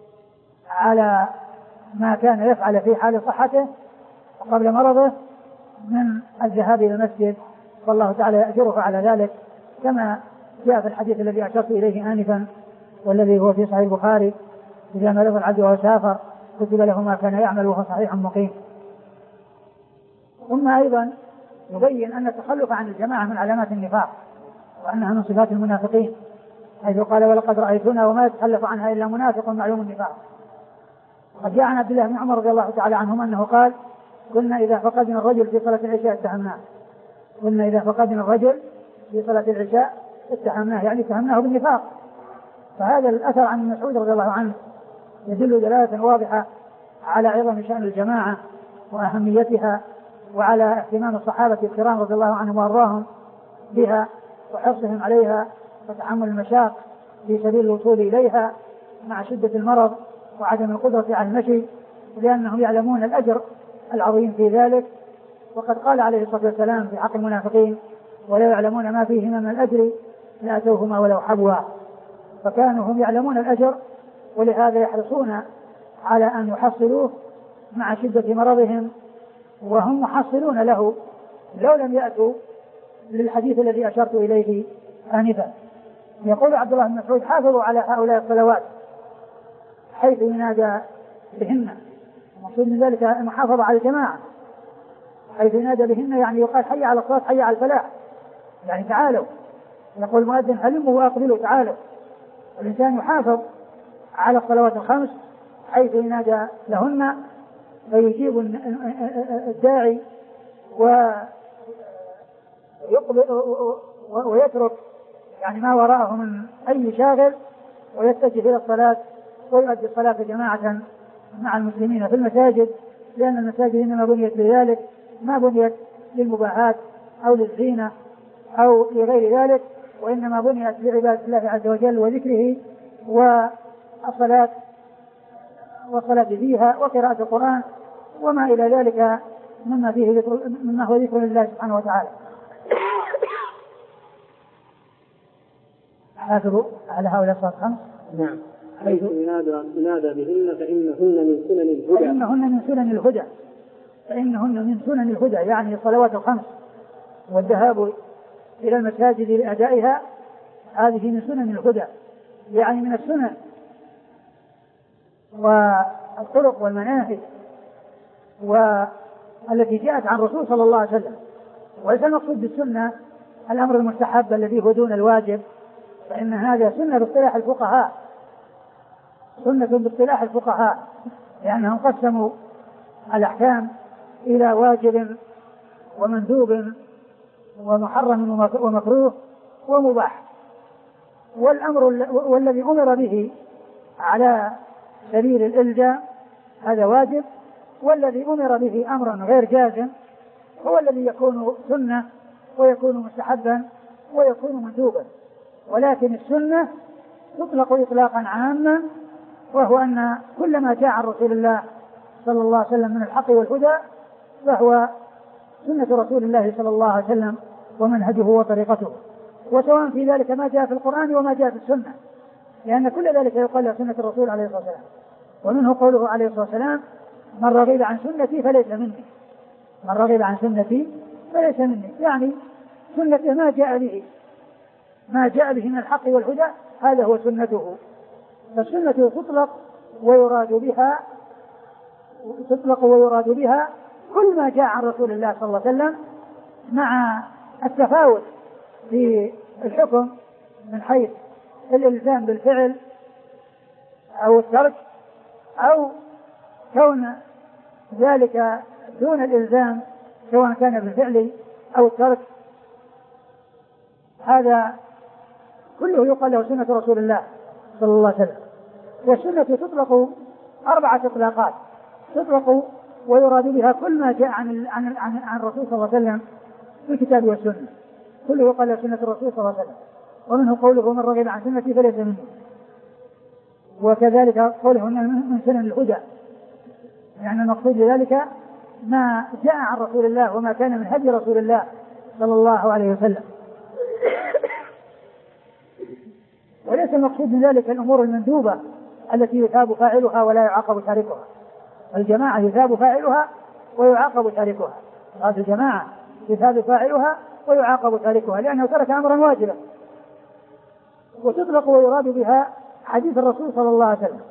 S1: على ما كان يفعل في حال صحته وقبل مرضه من الذهاب إلى المسجد، والله تعالى يأجره على ذلك، كما جاء في الحديث الذي أشرت إليه آنفا والذي هو في صحيح البخاري: إذا مرض العبد وهو سافر كتب له ما كان يعمل وهو صحيح مقيم. ثم أيضا يبين أن التخلف عن الجماعة من علامات النفاق، وأنها من صفات المنافقين، حيث قال: ولقد رأيتنا وما يتخلف عنها إلا منافق معلوم النفاق. قد جاء عن عبد الله بن عمر رضي الله تعالى عنهما أنه قال: كنا إذا فقدنا الرجل في صلاة العشاء اتهمناه كنا إذا فقدنا الرجل في صلاة العشاء اتهمناه يعني اتهمناه بالنفاق. فهذا الأثر عن ابن مسعود رضي الله عنه يدل دلالة واضحة على عظم شأن الجماعة وأهميتها، وعلى اهتمام الصحابة الكرام رضي الله عنهم وأرضاهم بها، وحرصهم عليها، وتحمل المشاق في سبيل الوصول إليها مع شدة المرض وعدم القدرة على المشي، لأنهم يعلمون الأجر العظيم في ذلك. وقد قال عليه الصلاة والسلام في حق المنافقين: ولا يعلمون ما فيهما من الأجر لأتوهما ولو حبوا. فكانوا هم يعلمون الأجر، ولهذا يحرصون على أن يحصلوه مع شدة مرضهم، وهم محصلون له لو لم يأتوا للحديث الذي أشرت إليه آنفا. يقول عبد الله بن مسعود: حافظوا على هؤلاء الصلوات حيث ينادى بهن. المقصود من ذلك المحافظة على الجماعة، حيث ينادى بهن يعني يقال: حي على الصلاة، حي على الفلاح، يعني تعالوا. يقول المؤذن: هلموا وأقبلوا، تعالوا. الإنسان يحافظ على الصلوات الخمس حيث ينادى لهن، فيجيب الداعي ويترك يعني ما وراءه من أي شاغل، ويتجه إلى الصلاة ويؤدي الصلاة جماعة مع المسلمين في المساجد، لأن المساجد إنما بنيت لذلك، ما بنيت للمباحات أو للزينة أو لغير ذلك، وإنما بنيت لعبادة الله عز وجل وذكره والصلاة والصلاة فيها وقراءة القرآن وما إلى ذلك مما فيه ذكر مما هو ذكر لله سبحانه وتعالى. حافظوا على هؤلاء الصلوات الخمس.
S2: نعم. حيث ينادى بهن فإنهن من سنن الهدى
S1: فإنهن من سنن الهدى فإنهن من سنن الهدى يعني الصلوات الخمس والذهاب إلى المساجد لأدائها، هذه من سنن الهدى، يعني من السنن والطرق والمناهج والتي جاءت عن الرسول صلى الله عليه وسلم. وليس المقصود بالسنة الأمر المستحب الذي هو دون الواجب، فإن هذا سنة باصطلاح الفقهاء سنة باصطلاح الفقهاء لأنهم قسموا الأحكام إلى واجب ومندوب ومحرم ومكروه ومباح. والأمر والذي أمر به على سبيل الإلزام هذا واجب، والذي أمر به أمرا غير جازم هو الذي يكون سنة ويكون مستحبا ويكون مندوبا. ولكن السنة تطلق إطلاقا عاما، وهو أن كل ما جاء عن رسول الله صلى الله عليه وسلم من الحق والهدى فهو سنة رسول الله صلى الله عليه وسلم ومنهجه وطريقته، وسواء في ذلك ما جاء في القرآن وما جاء في السنة، لأن كل ذلك يقال له سنة الرسول عليه الصلاة والسلام. ومنه قوله عليه الصلاة والسلام: من رغب عن سنتي فليس مني من رغب عن سنتي فليس مني يعني سنة ما جاء به ما جاء به من الحق والهدى هذا هو سنته. فالسنة تطلق ويراد بها تطلق ويراد بها كل ما جاء عن رسول الله صلى الله عليه وسلم، مع التفاوت في الحكم من حيث الإلزام بالفعل أو الترك، أو كون ذلك دون الإلزام سواء كان بالفعل أو الترك. هذا كله يقال له سنة رسول الله صلى الله عليه وسلم. والسنة تطلق أربعة إطلاقات، تطلق ويراد بها كل ما جاء عن عن عن, عن الرسول صلى الله عليه وسلم في الكتاب والسنة، كله يقال له سنة الرسول صلى الله عليه وسلم. ومنه قوله: من رغب عن سنتي فليس مني. وكذلك قوله من سنن الهدى، يعني المقصود بذلك ما جاء عن رسول الله وما كان من هدي رسول الله صلى الله عليه وسلم. وليس المقصود من ذلك الأمور المندوبة التي يثاب فاعلها ولا يعاقب تاركها. الجماعة يثاب فاعلها ويعاقب تاركها، صلاة الجماعة يثاب فاعلها ويعاقب تاركها لأنه ترك أمرا واجبا. وتطلق ويراد بها حديث الرسول صلى الله عليه وسلم.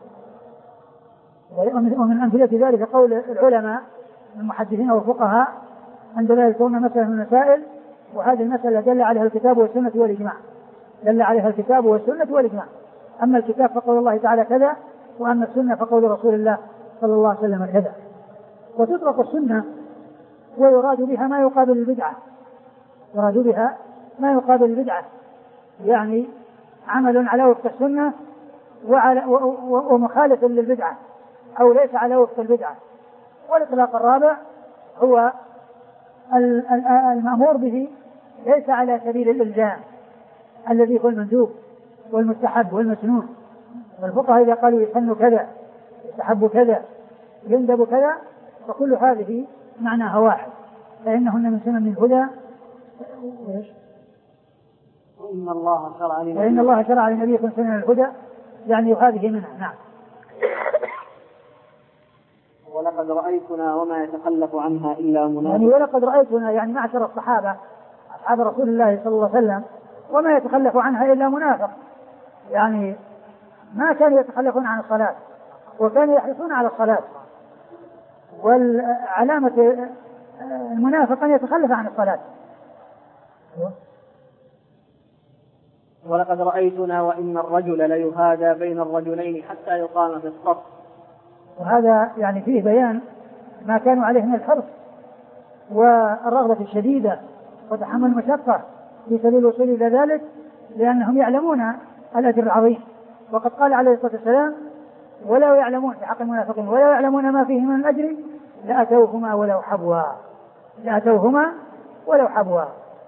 S1: ومن أمثلة ذلك قول العلماء المحدثين والفقهاء عندما يذكرون مسألة من المسائل وهذه المسألة دل عليها الكتاب والسنة والإجماع، دل عليها الكتاب والسنة والإجماع. أما الكتاب فقول الله تعالى كذا، وأما السنة فقول رسول الله صلى الله عليه وسلم كذا. وتطلق السنة ويراد بها ما يقابل البدعة، يراد بها ما يقابل البدعة، يعني عمل على وفق السنة وعلى ومخالف للبدعة أو ليس على وفق البدعة. والإطلاق الرابع هو المأمور به ليس على سبيل الإلزام الذي هو المندوب والمستحب والمسنون. والفقهاء إذا قالوا يسن كذا يستحب كذا يندب كذا فكل هذه معناها واحد، فإنهن من سنن الهدى.
S2: وإن الله شرع لنبيكم
S1: وإن الله شرع لنبيكم سنن الهدى، يعني هذه منها. نعم.
S2: ولقد رأيتنا وما يتخلف عنها إلا منافق.
S1: يعني ولقد رأيتنا يعني معشر الصحابة أصحاب رسول الله صلى الله عليه وسلم وما يتخلف عنها إلا منافق، يعني ما كانوا يتخلفون عن الصلاة وكانوا يحرصون على الصلاة. والعلامة المنافق أن يتخلف عن الصلاة.
S2: ولقد رأيتنا وإن الرجل ليهادى بين الرجلين حتى يقام في الصف.
S1: وهذا يعني فيه بيان ما كانوا عليه من الحرص والرغبة الشديدة وتحمل المشقة في سبيل الوصول إلى ذلك، لأنهم يعلمون الأجر العظيم. وقد قال عليه الصلاة والسلام ولا يعلمون في حق المنافقين ولا يعلمون ما فيه من الأجر لأتوهما ولو حبوا، لأتوهما ولو حبوا.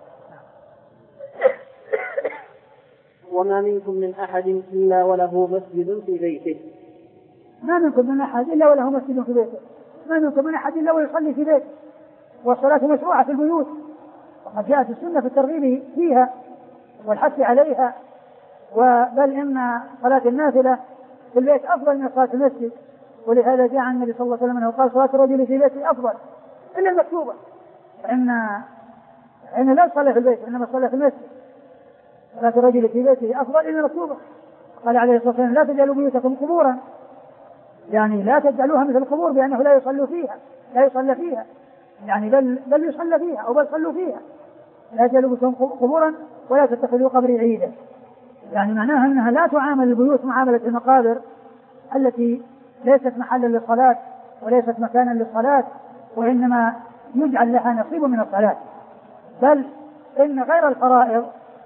S2: وما منكم من أحد إلا وله مسجد في بيته.
S1: ما منكم من أحد إلا وله مسجد في بيته، ما منكم من أحد إلا ويصلي في بيته. والصلاة مشروعة في البيوت، وقد جاءت السنة في الترغيب فيها والحث عليها، وبل إن صلاة النافلة في البيت أفضل من صلاة المسجد. ولهذا جاء النبي صلى الله عليه وسلم أنه قال صلاة الرجل في بيته أفضل إلا المكتوبة، فإن إن لا صلى في البيت إنما صلى في المسجد. صلاة الرجل في بيته أفضل إلا المكتوبة. قال عليه الصلاة والسلام لا تجعلوا بيوتكم قبورا، يعني لا تجعلوها مثل القبور بأنه لا يصلوا فيها لا يصلى فيها يعني بل بل يصلى فيها أو بل صلوا فيها. لا تجعلوا بيوتكم قبورا ولا تتخذوا قبري عيدا، يعني معناها أنها لا تعامل البيوت معاملة المقابر التي ليست محلا للصلاة وليست مكانا للصلاة، وإنما يجعل لها نصيب من الصلاة. بل إن غير الفرائض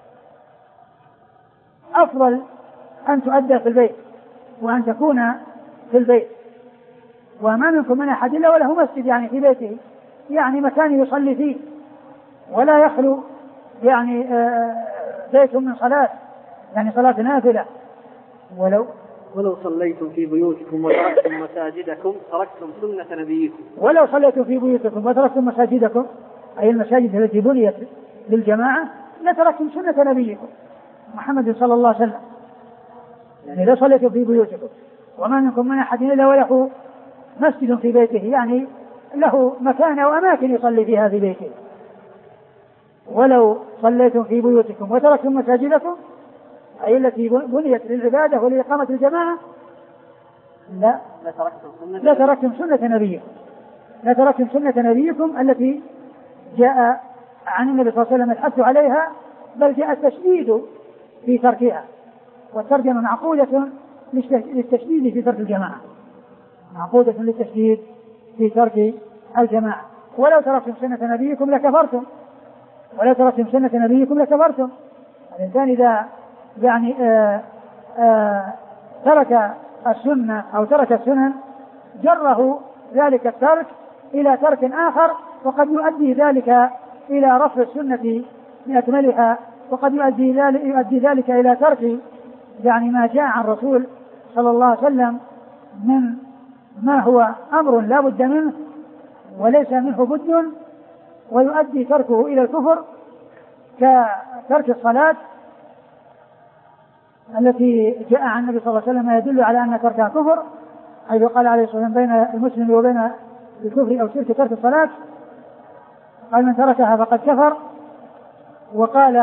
S1: أفضل أن تؤدى في البيت وأن تكون في البيت. وما منكم من أحد إلا وله مسجد يعني في بيته، يعني مكان يصلي فيه ولا يخلو يعني بيت من صلاة، يعني صلاة نافلة. ولو
S2: ولو صليتم في بيوتكم وتركتم مساجدكم تركتم سنة نبيكم.
S1: ولو صليتم في بيوتكم وتركتم مساجدكم أي المساجد التي بنيت للجماعة لتركتم سنة نبيكم محمد صلى الله عليه وسلم. يعني لو صليتم في بيوتكم وما منكم من أحد إلا وله مسجد في بيته، يعني له مكان أو أماكن يصلي فيها في بيته. ولو صليتم في بيوتكم وتركتم مساجدكم أي التي بنيت للعبادة ولإقامة الجماعة لا لا تركتم سنة نبيكم لا تركتم سنة نبيكم التي جاء عن النبي صلى الله عليه وسلم الحث عليها، بل جاء التشديد في تركها. والترجمة معقودة للتشديد في ترك الجماعة، معقودة للتشديد في ترك الجماعة. ولو تركتم سنة نبيكم لكفرتم ولو تركتم سنة نبيكم لكفرتم. الإنسان إذا يعني آآ آآ ترك السنة أو ترك السنن جره ذلك الترك إلى ترك آخر، وقد يؤدي ذلك إلى رفع السنة بأكملها، وقد يؤدي ذلك, يؤدي ذلك إلى ترك يعني ما جاء عن الرسول صلى الله عليه وسلم من ما هو أمر لا بد منه وليس منه بد، ويؤدي تركه إلى الكفر كترك الصلاة التي جاء عن النبي صلى الله عليه وسلم يدل على أن تركها كفر، حيث قال عليه الصلاة والسلام بين المسلم وبين الكفر أو شرك ترك الصلاة. قال من تركها فقد كفر. وقال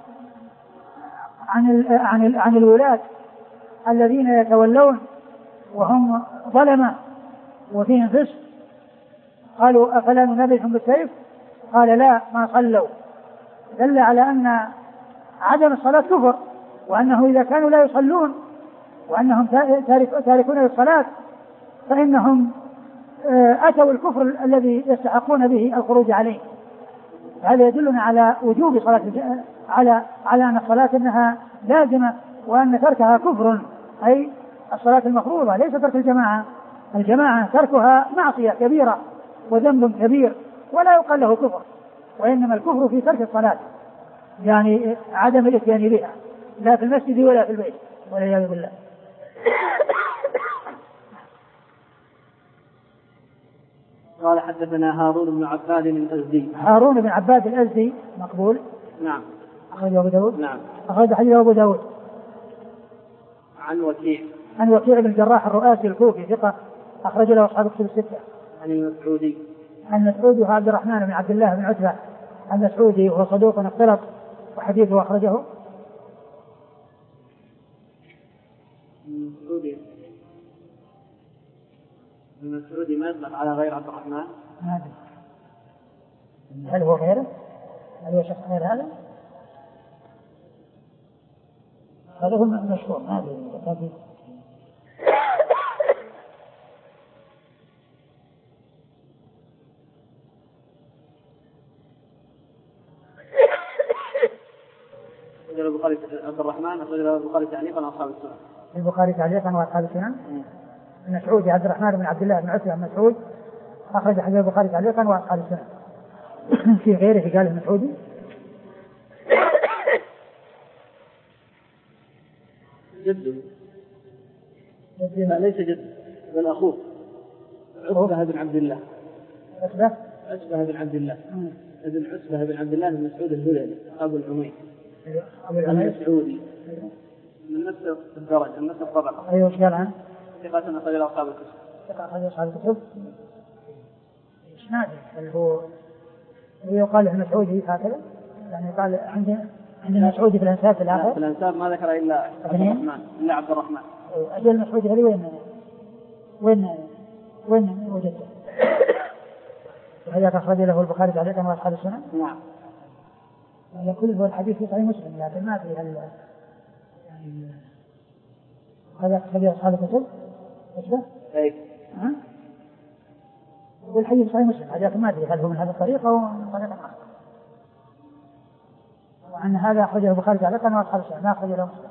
S1: عن ال عن ال عن الولاة الذين يتولون وهم ظلمة وفيهم فسق، قالوا أفلا ننبئهم بالسيف؟ قال لا ما صلوا. دل على أن عدم الصلاة كفر، وأنه إذا كانوا لا يصلون وأنهم تاركون للصلاة فإنهم أتوا الكفر الذي يستحقون به الخروج عليه. هذا يدلنا على وجوب صلاة على على أن الصلاة أنها لازمة، وأن تركها كفر، أي الصلاة المفروضة ليس ترك الجماعة. الجماعة تركها معصية كبيرة وذنب كبير ولا يقال له كفر، وإنما الكفر في ترك الصلاة، يعني عدم الاتيان بها لا في المسجد ولا في البيت والعياذ بالله.
S2: قال حدثنا هارون بن عباد الأزدي.
S1: هارون بن عباد الأزدي مقبول.
S2: نعم.
S1: أخرجه أبو داود.
S2: نعم.
S1: أخرج حديثه أبو داود.
S2: عن وكيع.
S1: عن وكيع بن الجراح الرؤاسي الكوفي ثقة أخرج له أصحاب الكتب الستة.
S2: عن المسعودي.
S1: عن مسعود وهو عبد الرحمن بن عبد الله بن عتبة المسعودي وهو صدوق اختلط وحديثه أخرجه.
S2: المسعودي. المسعودي ما يطلق على غير عبد الرحمن؟
S1: ما أدري. هل هو غيره؟ هل هو شخص غير هذا؟ هذا هو المشهور ما أدري.
S2: البخاري عبد الرحمن أخرج له البخاري تعليقا وأصحاب السنن.
S1: البخاري تعليقا وأصحاب السنن. المسعودي عبد الرحمن بن عبد الله بن عتبة مسعود أخرج حديث البخاري تعليقا وأصحاب السنن. في غيره قال المسعودي.
S2: جده. لا ليس جد بل أخوه عتبة بن عبد الله.
S1: عتبة.
S2: عتبة بن عبد الله. ابن عتبة بن عبد الله بن مسعود الهذلي أبو العميد. المسعودي من نفس الدرجة من نفس الطبقة.
S1: أيوة قال عنه.
S2: ثقة أخرج له أصحاب الكتب.
S1: ثقة أخرج له أصحاب الكتب. إيش نادي اللي هو يقال له المسعودي هكذا، يعني قال عندنا عندنا مسعودي في الأنساب في الآخر.
S2: في الأنساب ما ذكر إلا عبد الرحمن إلا عبد الرحمن.
S1: أجل المسعودي هذه وين وين وين وجدته؟ وهذا أخرج له البخاري تعليقا وأصحاب السنن.
S2: نعم.
S1: هذا كله الحديث في صحيح مسلم، لكن ما في هل يعني هذا أخرج أصحاب الكتب أشبه؟
S2: أي.
S1: ها؟ والحديث صحيح مسلم، لكن ما أدري هل هو من هذا الطريق أو من طريق آخر. وأن هذا أخرجه البخاري تعليقا وأصحاب السنن، ما أخرج له مسلم.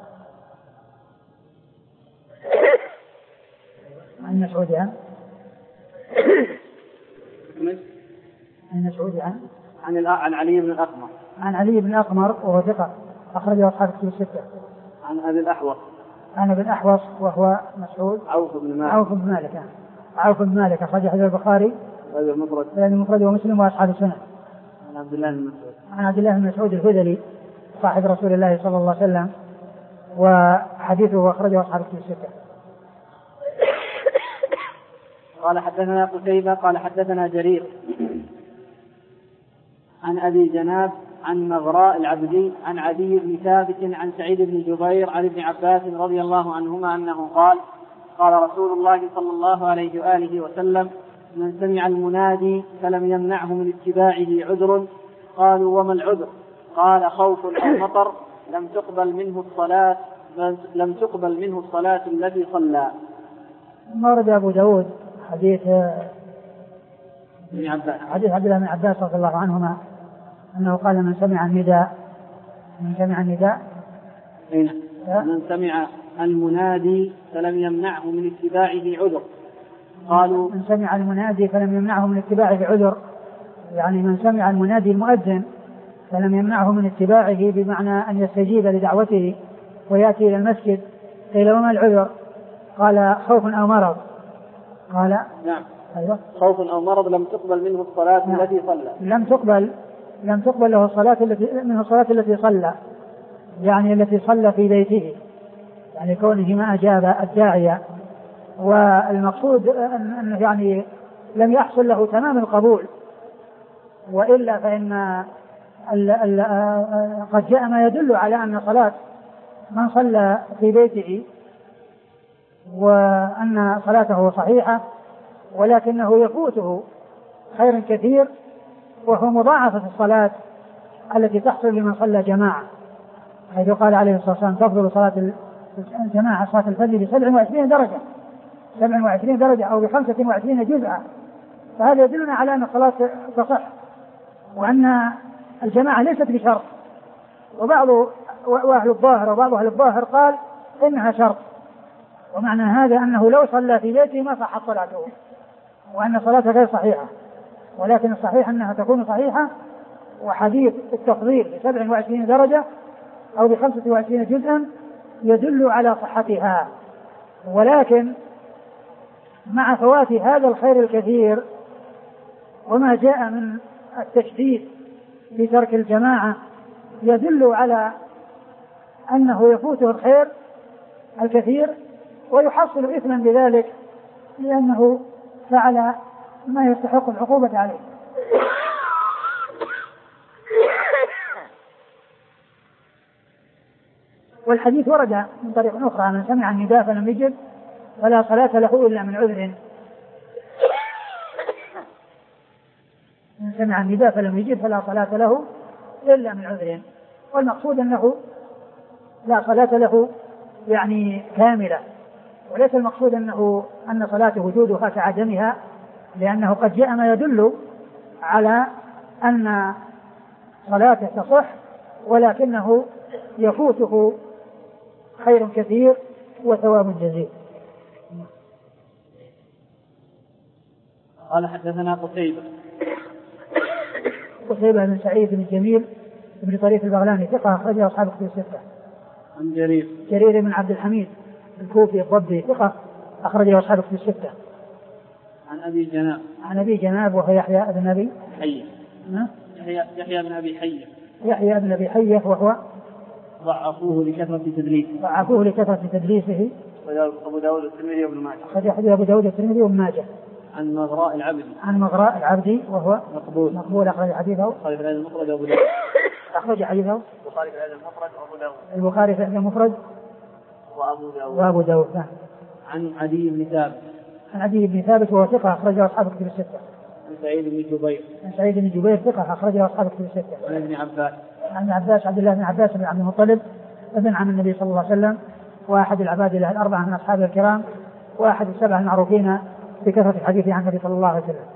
S1: عن مسعود عن عن مسعود عن
S2: عن عن علي بن الأقمر.
S1: عن علي بن الأقمر وهو ثقة أخرجه أصحاب الكتب الستة.
S2: عن أبي الأحوص.
S1: عن أبي الأحوص وهو مسعود
S2: عوف بن مالك.
S1: عوف بن مالك عوف بن مالك أخرج حديث البخاري
S2: المفرد
S1: المفرد ومسلم وأصحاب السنن.
S2: عن عبد الله بن مسعود.
S1: عن عبد الله بن مسعود الهذلي صاحب رسول الله صلى الله عليه وسلم، وحديثه أخرجه أصحاب الكتب الستة.
S2: قال حدثنا قتيبة قال حدثنا جرير عن أبي جناب عن مغراء العبدي عن عدي بن ثابت عن سعيد بن جبير عن ابن عباس رضي الله عنهما أنه قال قال رسول الله صلى الله عليه وآله وسلم من سمع المنادي فلم يمنعه من اتباعه عذر. قالوا وما العذر؟ قال خوف أو مطر لم تقبل منه الصلاة لم تقبل منه الصلاة التي صلى.
S1: ورد أبو داود حديث
S2: ابن عباس
S1: حديث عبد الله بن عباس رضي الله عنهما أنه قال من سمع النداء من سمع النداء
S2: من سمع المنادي فلم يمنعه من اتباعه عذر. قالوا
S1: من سمع المنادي فلم يمنعه من اتباعه عذر، يعني من سمع المنادي المؤذن فلم يمنعه من اتباعه بمعنى أن يستجيب لدعوته ويأتي إلى المسجد. قيل وما العذر؟ قال خوف أو مرض. قال
S2: نعم
S1: أيوة
S2: خوف أو مرض لم تقبل منه الصلاة نعم. التي صلى
S1: لم تقبل لم تقبل له الصلاة التي منه الصلاة التي صلى، يعني التي صلى في بيته، يعني كونه ما أجاب الداعية. والمقصود أن يعني لم يحصل له تمام القبول، وإلا فإن ال ال قد جاء ما يدل على أن صلاة من صلى في بيته وأن صلاته صحيحة ولكنه يفوته خير كثير، وهو مضاعفة الصلاة التي تحصل لمن صلى جماعة، حيث قال عليه الصلاة والسلام تفضل صلاة الجماعة صلاة الفجر بسبع وعشرين درجة سبع وعشرين درجة أو بخمسة وعشرين جزءا. فهذا يدلنا على أن الصلاة تصح وأن الجماعة ليست بشرط. وبعض أهل الظاهر وبعض أهل الظاهر قال إنها شرط، ومعنى هذا أنه لو صلى في بيته ما صحت صلاته وأن صلاته غير صحيحة، ولكن الصحيح أنها تكون صحيحة. وحديث التفضيل بسبع وعشرين درجة أو بخمسة وعشرين جزءا يدل على صحتها، ولكن مع فوات هذا الخير الكثير وما جاء من التشديد في ترك الجماعة يدل على أنه يفوته الخير الكثير ويحصل إثما بذلك لأنه فعل ما يستحق العقوبة عليه. والحديث ورد من طريق أخرى: من سمع النداء فلم يجب فلا صلاة له إلا من عذر. من سمع النداء فلم يجب فلا صلاة له إلا من عذر. والمقصود أنه لا صلاة له يعني كاملة، وليس المقصود أنه أن صلاته وجودها كعدمها، لأنه قد جاء ما يدل على أن صلاته تصح ولكنه يفوته خير كثير وثواب جزيل.
S2: قال حدثنا قتيبة
S1: قتيبة بن سعيد بن جميل بن طريف البغلاني ثقة أخرجه أصحاب كتب الستة.
S2: عن جرير
S1: جرير بن عبد الحميد الكوفي الضبي ثقة أخرجه أصحاب كتب الستة.
S2: عن أبي جناب
S1: عن أبي جناب وهو يحيى بن أبي
S2: حية يحيى يحيى بن أبي حية
S1: يحيى بن أبي حية وهو
S2: ضعفوه لكثرة تدليسه
S1: ضعفوه لكثرة تدليسه.
S2: أبو داود الترمذي وابن ماجه.
S1: أخرجه أبو داود الترمذي وابن ماجه.
S2: عن مغراء العبدي
S1: عن مغراء العبدي وهو
S2: مقبول
S1: مقبول أخرج حديثه
S2: البخاري في الأدب المفرد وأبو داود
S1: أخرج حديثه
S2: البخاري في الأدب المفرد وأبو داود
S1: البخاري في الأدب المفرد
S2: وأبو داود
S1: وأبو داود.
S2: عن عدي بن ثابت
S1: عن عدي بن ثابت وهو ثقة أخرجه أصحاب كتب الستة.
S2: عن سعيد بن جبير
S1: عن سعيد بن جبير ثقة أخرجه أصحاب كتب الستة.
S2: عن ابن عباس
S1: عن ابن عباس عبد الله بن عباس بن عبد المطلب ابن عم النبي صلى الله عليه وسلم وأحد العباد له الأربعة من أصحاب الكرام وأحد السبعة المعروفين بكثرة الحديث عن النبي صلى الله عليه وسلم.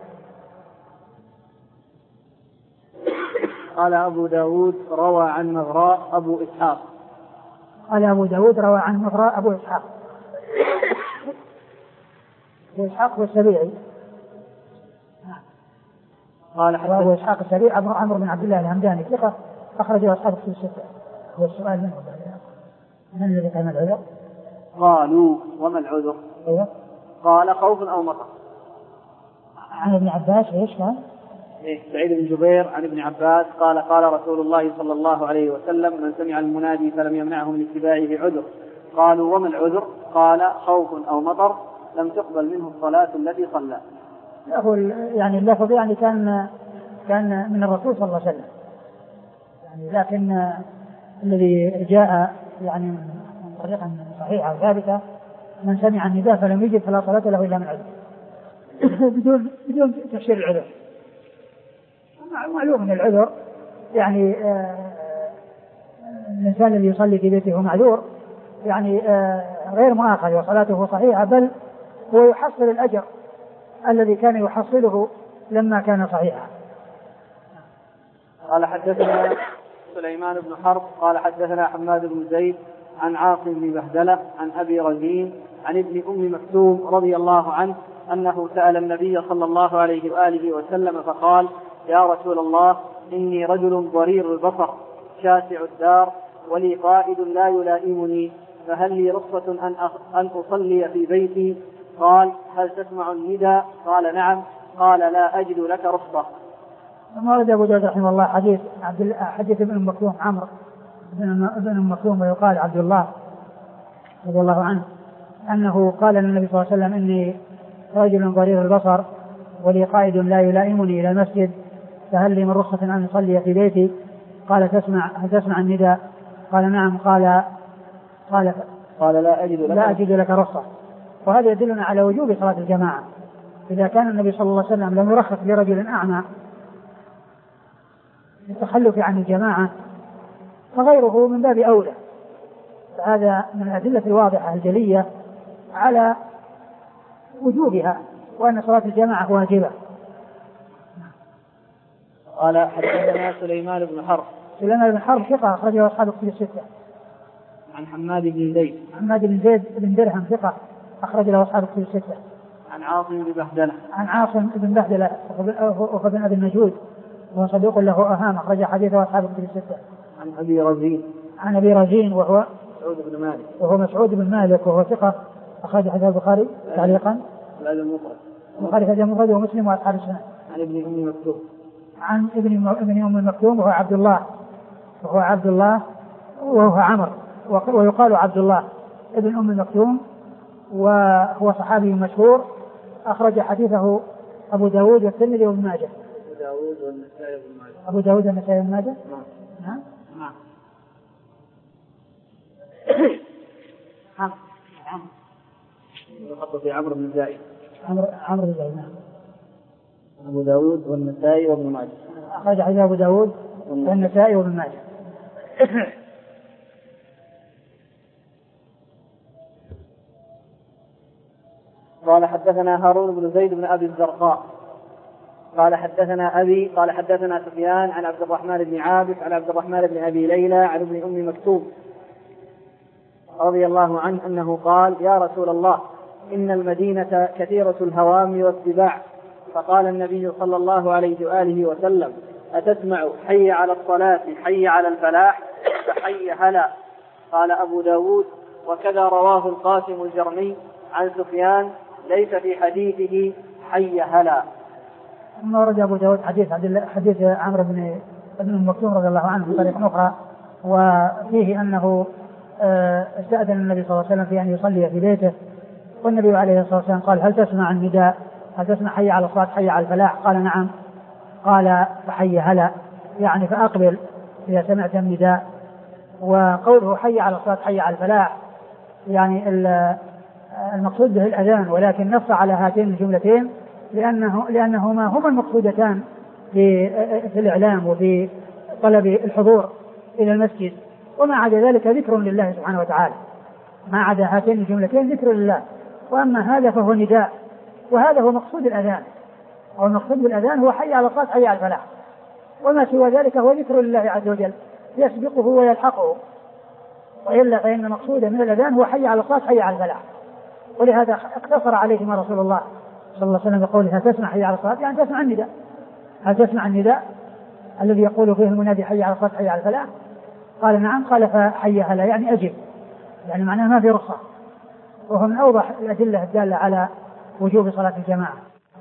S2: قال أبو داود روى عن مغراء أبو إسحاق.
S1: قال أبو داود روى عن مغراء أبو إسحاق. أبو إسحاق هو السبيعي.
S2: قال حتى
S1: أبو إسحاق السبيعي أبو عمرو بن عبد الله الهمداني ثقة أخرجه أصحاب كتب الستة. هو السؤال منه من الذي كان العذر؟
S2: قالوا وما العذر؟
S1: أيوه.
S2: قال خوف أو مطر.
S1: عن ابن عباس ايش كان؟
S2: إيه سعيد بن جبير عن ابن عباس قال قال رسول الله صلى الله عليه وسلم: من سمع المنادي فلم يمنعه من اتباعه عذر. قالوا وما العذر؟ قال خوف أو مطر لم تقبل منه الصلاة التي صلى.
S1: يعني اللفظ يعني كان كان من الرسول صلى الله عليه وسلم، يعني لكن الذي جاء يعني من طريقة صحيحة وثابتة: من سمع النداء فلم يجب فلا صلاة له إلا من عذر. بدون بدون تفسير العذر. معلوم من العذر يعني الإنسان الذي يصلي في بيته هو معذور، يعني غير مؤاخذ وصلاته صحيحة، بل هو يحصل الأجر الذي كان يحصله لما كان صحيحا.
S2: قال حدثنا سليمان بن حرب قال حدثنا حماد بن زيد عن عاصم بن بهدلة عن أبي رزين عن ابن أم مكتوم رضي الله عنه أنه سأل النبي صلى الله عليه وآله وسلم فقال: يا رسول الله، إني رجل ضرير البصر شاسع الدار ولي قائد لا يلائمني، فهل لي رخصة أن, أن أصلي في بيتي؟ قال: هل تسمع النداء؟ قال: نعم. قال: لا أجد لك رخصة.
S1: ثم ورد أبو داود رحمه الله حديث عبد حديث ابن مكتوم عمرو ابن مكتوم ويقال عبد الله رضي الله عنه أنه قال للنبي صلى الله عليه وسلم: إني رجل ضرير البصر ولي قائد لا يلائمني إلى المسجد، فهل لي من رخصة أن أصلي في بيتي؟ قال تسمع هل تسمع النداء؟ قال نعم. قال قال
S2: قال لا أجد لك,
S1: لا أجد لك رخصة. وهذا يدلنا على وجوب صلاة الجماعة. إذا كان النبي صلى الله عليه وسلم لم يرخص لرجل أعمى للتخلف عن الجماعة فغيره من باب أولى. فهذا من الأدلة الواضحة الجلية على وجوبها وأن صلاة الجماعة واجبة.
S2: قال حدثنا سليمان بن حرب.
S1: سليمان بن حرب ثقة أخرجه أصحاب الكتب الستة.
S2: عن حماد بن زيد.
S1: حماد بن زيد بن درهم ثقة أخرج له أصحاب الكتب الستة.
S2: عن عاصم بن بهدلة.
S1: عن عاصم بن بهدلة وهو بن أبي النجود وهو صديق له أهام أخرج حديثه أصحاب الكتب الستة.
S2: عن أبي رزين.
S1: عن أبي رزين وهو
S2: مسعود بن مالك.
S1: وهو مسعود بن مالك وهو ثقة أخرج حديث البخاري تعليقا.
S2: الأدب المفرد.
S1: البخاري في المفرد ومسلم وأصحاب السنن.
S2: عن ابن أم مكتوم.
S1: عن ابن ابن أم مكتوم وهو عبد الله وهو عبد الله وهو عمر ويقال عبد الله ابن أم مكتوم وهو صحابي مشهور أخرج حديثه أبو داود والترمذي وابن ماجه.
S2: أبو داود والنسائي وابن ماجه.
S1: أبو داود والنسائي وابن ماجه.
S2: نعم.
S1: نعم.
S2: نعم. عمرو. يخط في عمرو بن زائد.
S1: عمرو عمرو بن زائد. نعم.
S2: أبو داود والنسائي وابن ماجه.
S1: أخرج حديث أبو داود والنسائي وابن ماجه.
S2: قال حدثنا هارون بن زيد بن أبي الزرقاء قال حدثنا أبي قال حدثنا سفيان عن عبد الرحمن بن عابس عن عبد الرحمن بن أبي ليلى عن ابن أم مكتوم رضي الله عنه أنه قال يا رسول الله إن المدينة كثيرة الهوام والسباع فقال النبي صلى الله عليه وآله وسلم أتسمع حي على الصلاة حي على الفلاح فحي هلا. قال أبو داود وكذا رواه القاسم الجرمي عن سفيان ليس في حديثه حي هلا.
S1: ثم ورد أبو داود حديث حديث عمرو بن ابن مكتوم رضي الله عنه بطريقة أخرى وفيه أنه استأذن النبي صلى الله عليه وسلم في أن يصلي في بيته والنبي عليه الصلاة والسلام قال هل تسمع النداء هل تسمع حي على الصلاة حي على الفلاح؟ قال نعم. قال فحي هلا يعني فأقبل إذا سمعت النداء. وقوله حي على الصلاة حي على الفلاح يعني المقصود به الأذان ولكن نص على هاتين الجملتين لأنه لأنهما هما المقصودتان في, في الإعلام وفي طلب الحضور إلى المسجد وما عدا ذلك ذكر لله سبحانه وتعالى. ما عدا هاتين الجملتين ذكر لله وأما هذا فهو نداء وهذا هو مقصود الأذان أو المقصود بالأذان هو حي على الصلاة حي على الفلاح وما سوى ذلك هو ذكر لله عز وجل يسبقه ويلحقه وإلا فإن مقصوده من الأذان هو حي على الصلاة حي على الفلاح. ولهذا اقتصر عليهما رسول الله صلى الله عليه وسلم يقول هل تسمع حي على الصلاة يعني تسمع النداء هل تسمع النداء الذي يقول فيه المنادي حي على الصلاة حي على الفلاح؟ قال نعم. قال فحي هلا يعني أجب يعني معناه ما في رخصة وهو من أوضح الأدلة الدالة على وجوب صلاة الجماعة.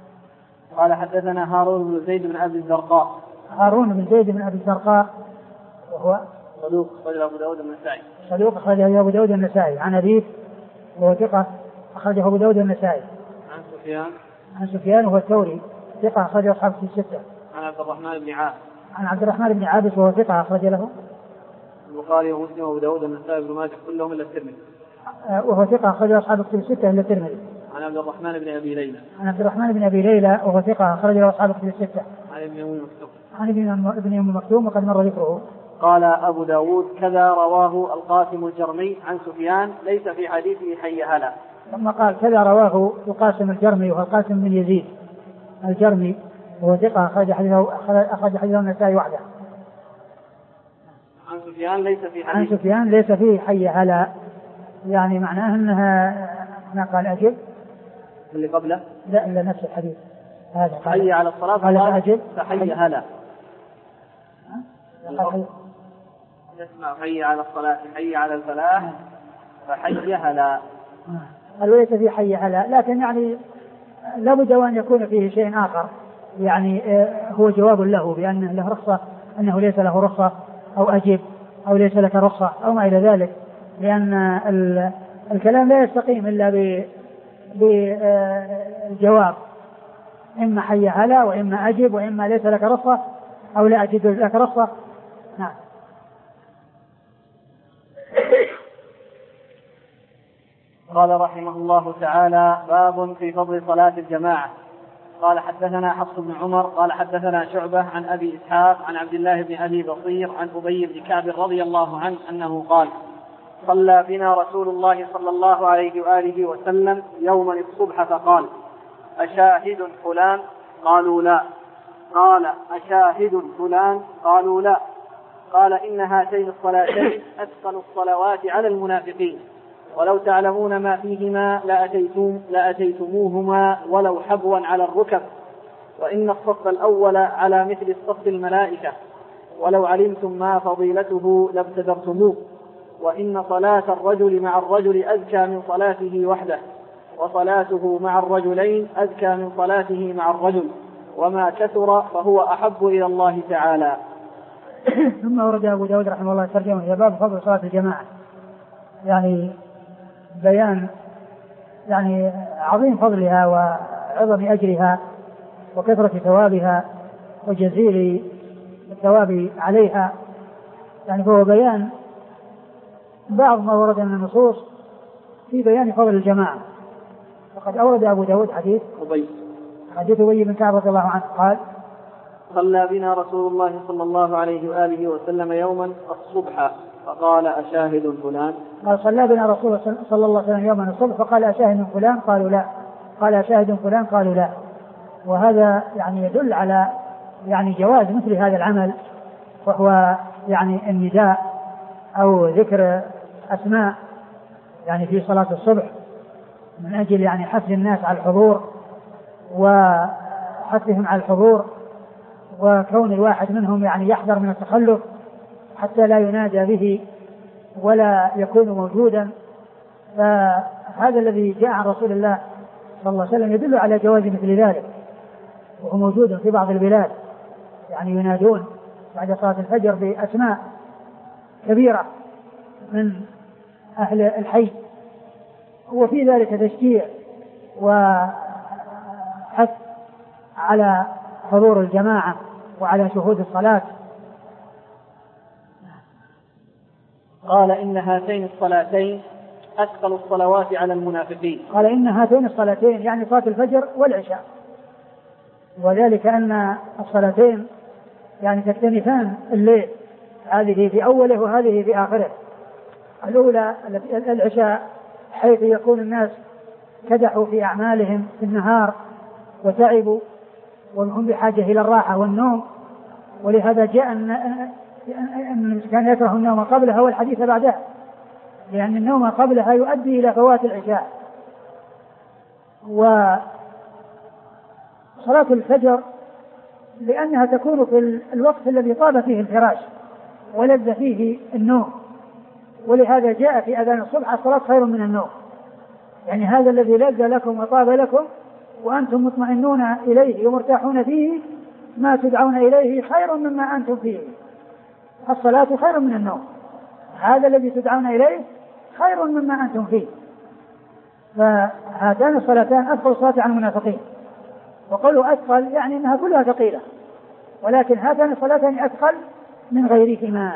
S2: قال حدثنا هارون بن زيد بن أبي الزرقاء.
S1: هارون بن زيد بن أبي الزرقاء وهو
S2: صدوق أخرجه أبو داود النسائي.
S1: صدوق أخرجه أبو داود النسائي. عن أبيه وهو ثقة أخرجه أبو داود النسائي.
S2: عن سفيان.
S1: عن سفيان وهو الثوري ثقة أخرجه أصحاب الستة.
S2: عن عبد الرحمن بن عابس.
S1: عن عبد الرحمن بن عابس وهو ثقة أخرج له
S2: البخاري ومسلم وأبو داود النسائي بن ماجه كلهم إلا الترمذي.
S1: وهو ثقة أخرجه أصحاب الكتب الستة إلا الترمذي.
S2: عن عبد الرحمن بن أبي ليلى.
S1: عن عبد الرحمن بن أبي ليلى وهو ثقة أخرجه أصحاب الكتب الستة.
S2: عن ابن أم مكتوم.
S1: عن ابن أم مكتوم وقد مر ذكره.
S2: قال أبو داود كذا رواه القاسم الجرمي عن سفيان ليس في حديثه حي هلا.
S1: ثم قال كذا رواه القاسم الجرمي وهو القاسم بن يزيد الجرمي وهو ثقة أخرج حديثه أخرج حديثه النسائي وحده.
S2: عن سفيان ليس في حديث.
S1: عن سفيان ليس فيه حي هلا يعني معناه أنها هنا قال أجب
S2: اللي قبله
S1: لا إلا نفس الحديث هذا
S2: حي على الصلاة
S1: قال أجب
S2: فحي هلا. تسمع حي على الصلاة حي على الفلاح فحي هلا.
S1: قال وليس فيه حي هلا لكن يعني لابد أن يكون فيه شيء آخر يعني هو جواب له بأن له رخصة أنه ليس له رخصة أو أجب أو ليس لك رخصة أو ما إلى ذلك لأن الكلام لا يستقيم إلا بالجواب إما حي هلا وإما أجب وإما ليس لك رخصة أو لا أجد لك رخصة. نعم.
S2: قال رحمه الله تعالى: باب في فضل صلاة الجماعة. قال حدثنا حفص بن عمر قال حدثنا شعبة عن أبي إسحاق عن عبد الله بن أبي بصير عن أبي بن كعب رضي الله عنه أنه قال: صلى بنا رسول الله صلى الله عليه وآله وسلم يوما الصبح فقال: أشاهد فلان؟ قالوا لا. قال: أشاهد فلان؟ قالوا لا. قال: إن هاتين الصلاتين أثقل الصلوات على المنافقين، ولو تعلمون ما فيهما لأتيتم لأتيتموهما ولو حبوا على الركب، وإن الصف الأول على مثل الصف الملائكة، ولو علمتم ما فضيلته لابتدرتموه، وإن صلاة الرجل مع الرجل أزكى من صلاته وحده، وصلاته مع الرجلين أزكى من صلاته مع الرجل، وما كثر فهو أحب إلى الله تعالى.
S1: ثم ورد أبو داود رحمه الله ترجمه إلى باب فضل صلاة الجماعة، يعني بيان يعني عظيم فضلها وعظم أجرها وكثرة ثوابها وجزيل الثواب عليها، يعني فهو بيان بعض ما ورد من النصوص في بيان فضل الجماعة. وقد أورد أبو داود حديث
S2: أبي
S1: حديث أبي بن كعب رضي الله عنه قال:
S2: صلى بنا رسول الله صلى الله عليه وآله وسلم يوما الصبح فقال: أشاهد فلان؟
S1: قال: صلى بنا رسول الله صلى الله عليه وسلم يوما الصبح فقال: أشاهد فلان؟ قالوا لا. قال: أشاهد فلان؟ قالوا لا. وهذا يعني يدل على يعني جواز مثل هذا العمل، وهو يعني النداء أو ذكر أسماء يعني في صلاة الصبح من أجل يعني حث الناس على الحضور وحثهم على الحضور، وكون الواحد منهم يعني يحذر من التخلف حتى لا ينادى به ولا يكون موجودا. فهذا الذي جاء عن رسول الله صلى الله عليه وسلم يدل على جواز مثل ذلك، وهو موجود في بعض البلاد، يعني ينادون بعد صلاة الفجر بأسماء كبيرة من أهل الحي، وفي ذلك تشجيع وحث على حضور الجماعة وعلى شهود الصلاة.
S2: قال: إن هاتين الصلاتين أثقل الصلوات على المنافقين.
S1: قال: إن هاتين الصلاتين يعني صلاة الفجر والعشاء، وذلك أن الصلاتين يعني تكتنفان الليل، هذه في أوله وهذه في آخره. الأولى العشاء حيث يكون الناس كدحوا في أعمالهم في النهار وتعبوا وهم بحاجة إلى الراحة والنوم، ولهذا جاء أن كان يكره النوم قبلها والحديث بعدها، لأن النوم قبلها يؤدي إلى فوات العشاء. وصلاة الفجر لأنها تكون في الوقت الذي طاب فيه الفراش ولذ فيه النوم، ولهذا جاء في أذان الصبح: الصلاة خير من النوم، يعني هذا الذي لذ لكم وطاب لكم وأنتم مطمئنون إليه ومرتاحون فيه، ما تدعون إليه خير مما أنتم فيه. الصلاة خير من النوم، هذا الذي تدعون إليه خير مما أنتم فيه. فهاتان الصلاتان أثقل الصلاة عن المنافقين، وقالوا أثقل يعني أنها كلها ثقيلة، ولكن هاتان الصلاتان أثقل من غيرهما.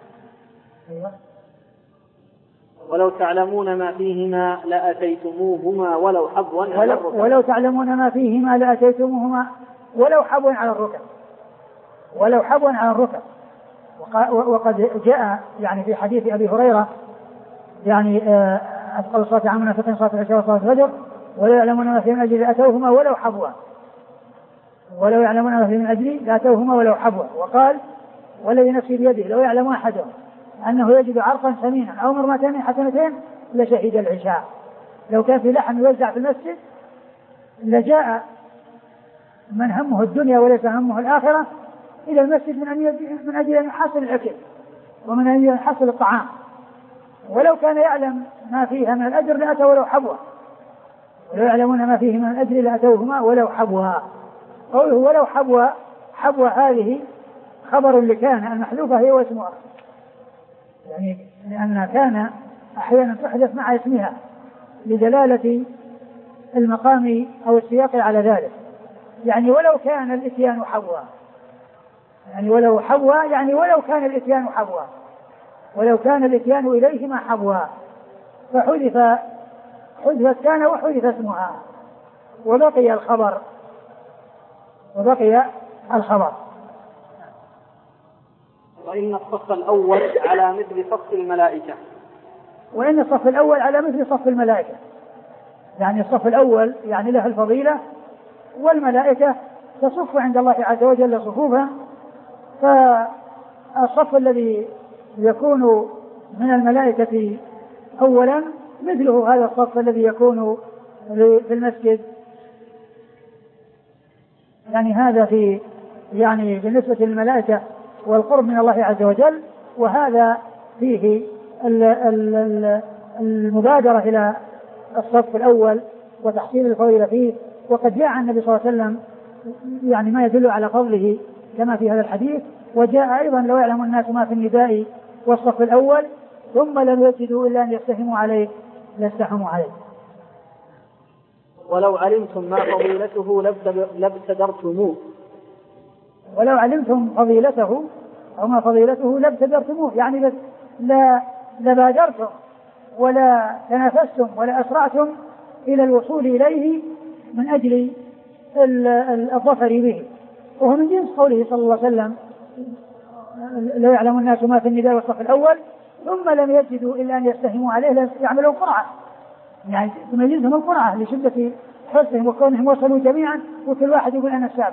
S2: ولو تعلمون ما فيهما لأتيتموهما ولو حبوا على الركب.
S1: ولو تعلمون ما فيهما لأتيتموهما ولو حبوا على الركب. ولو حبوا على الركب. وقد جاء يعني في حديث أبي هريرة يعني أثقل الصلاة عن المنافقين صلاة العشاء وصلاة الفجر، ولو يعلمون ما فيه من أجل لأتوهما ولو حبوا. ولو يعلمون ما فيه من أجل لأتوهما ولو حبوا. وقال: والذي نفسي بيده لو يعلم أحدهم أنه يجد عرقا ثمينا أو مرمتين حسنتين لشهد العشاء. لو كان في لحم يوزع في المسجد لجاء من همه الدنيا وليس همه الآخرة إلى المسجد من أجل أن يحصل الأكل ومن أجل أن يحصل الطعام. ولو كان يعلم ما فيها من الأجر لأتوا ولو حبوا. ولو يعلمون ما فيه من الأجر لأتوهما ولو حبوا. قوله ولو حبوا، حبوا هذه خبر لكان المحذوفة هي واسمها، يعني لأن كان أحيانا تحدث مع اسمها لدلالة المقام أو السياق على ذلك. يعني ولو كان الإتيان حبوا، يعني ولو حبوا يعني ولو كان الإتيان حبوا ولو كان الإتيان إليهما حبوا فحذف حذفت كان وحذف اسمها وبقي الخبر وبقي الخبر.
S2: وإن الصف الأول على مثل صف الملائكة.
S1: وإن الصف الأول على مثل صف الملائكة، يعني الصف الأول يعني له الفضيلة، والملائكة تصف عند الله عز وجل صفوفا، فالصف الذي يكون من الملائكة أولا مثله هذا الصف الذي يكون في المسجد. يعني هذا في يعني بالنسبة للملائكة والقرب من الله عز وجل، وهذا فيه المبادرة إلى الصف الأول وتحصيل الفضيلة فيه. وقد جاء عن النبي صلى الله عليه وسلم يعني ما يدل على فضله كما في هذا الحديث. وجاء أيضا لو يعلم الناس ما في النداء والصف الأول ثم لم يجدوا إلا أن يستهموا عليه لاستحموا عليه.
S2: ولو علمتم ما فضيلته لابتدرتموه.
S1: ولو علمتم فضيلته أو ما فضيلته لابتدرتموه، يعني لا لبادرتم ولا تنافستم ولا أسرعتم إلى الوصول إليه من أجل الظفر به. وهو من جنس قوله صلى الله عليه وسلم لو يعلم الناس ما في النداء والصف الأول ثم لم يجدوا إلا أن يستهموا عليه يعملوا قرعة، يعني تميزهم القرعة لشدة حرصهم وكونهم وصلوا جميعا وكل واحد يقول أنا السابق.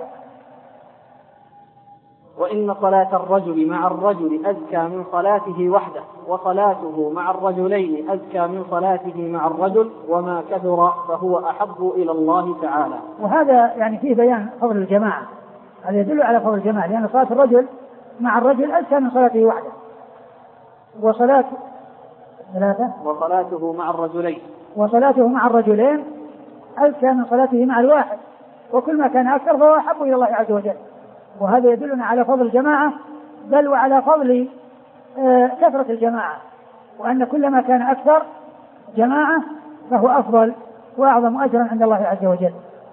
S2: وإن صلاة الرجل مع الرجل أزكى من صلاته وحده، وصلاته مع الرجلين أزكى من صلاته مع الرجل، وما كثر فهو أحب إلى الله تعالى.
S1: وهذا يعني فيه بيان فضل الجماعة، هذا يدل على فضل الجماعة، لأن صلاة الرجل مع الرجل أزكى من صلاته وحده. وصلاة ثلاثة
S2: وصلاته مع الرجلين
S1: وصلاته مع الرجلين أزكى من صلاته مع الواحد، وكل ما كان أكثر فهو أحب إلى الله عز وجل. وهذا يدلنا على فضل الجماعة، بل وعلى فضل آه كثرة الجماعة، وأن كلما كان أكثر جماعة فهو أفضل وأعظم أجرا عند الله عز وجل.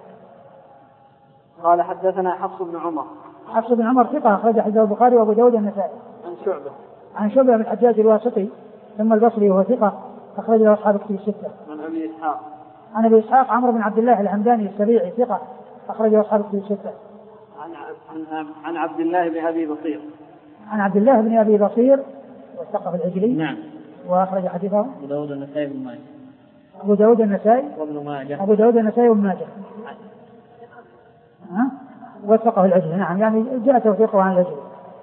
S2: قال حدثنا حفص بن عمر.
S1: حفص بن عمر ثقة أخرج حديث البخاري وأبو داود النسائي.
S2: عن شعبة.
S1: عن شعبة بن الحجاج الواسطي ثم البصري وهو ثقة أخرج له أصحاب كتب الستة.
S2: عن أبي إسحاق.
S1: عن أبي إسحاق عمرو بن عبد الله الهمداني السبيعي ثقة أخرج له أصحاب كتب الستة.
S2: عن عن عن عبد الله بن أبي بصير.
S1: عن عبد الله بن أبي بصير والثقف العجلي.
S2: نعم.
S1: وأخرج حديثه
S2: أبو داود النسائي بن ماجه.
S1: أبو داود النسائي
S2: وابن ماجه.
S1: أبو داود النسائي وابن ماجه. ها؟ والثقف العجلي. نعم، يعني جاء توثيقه عن العجلي.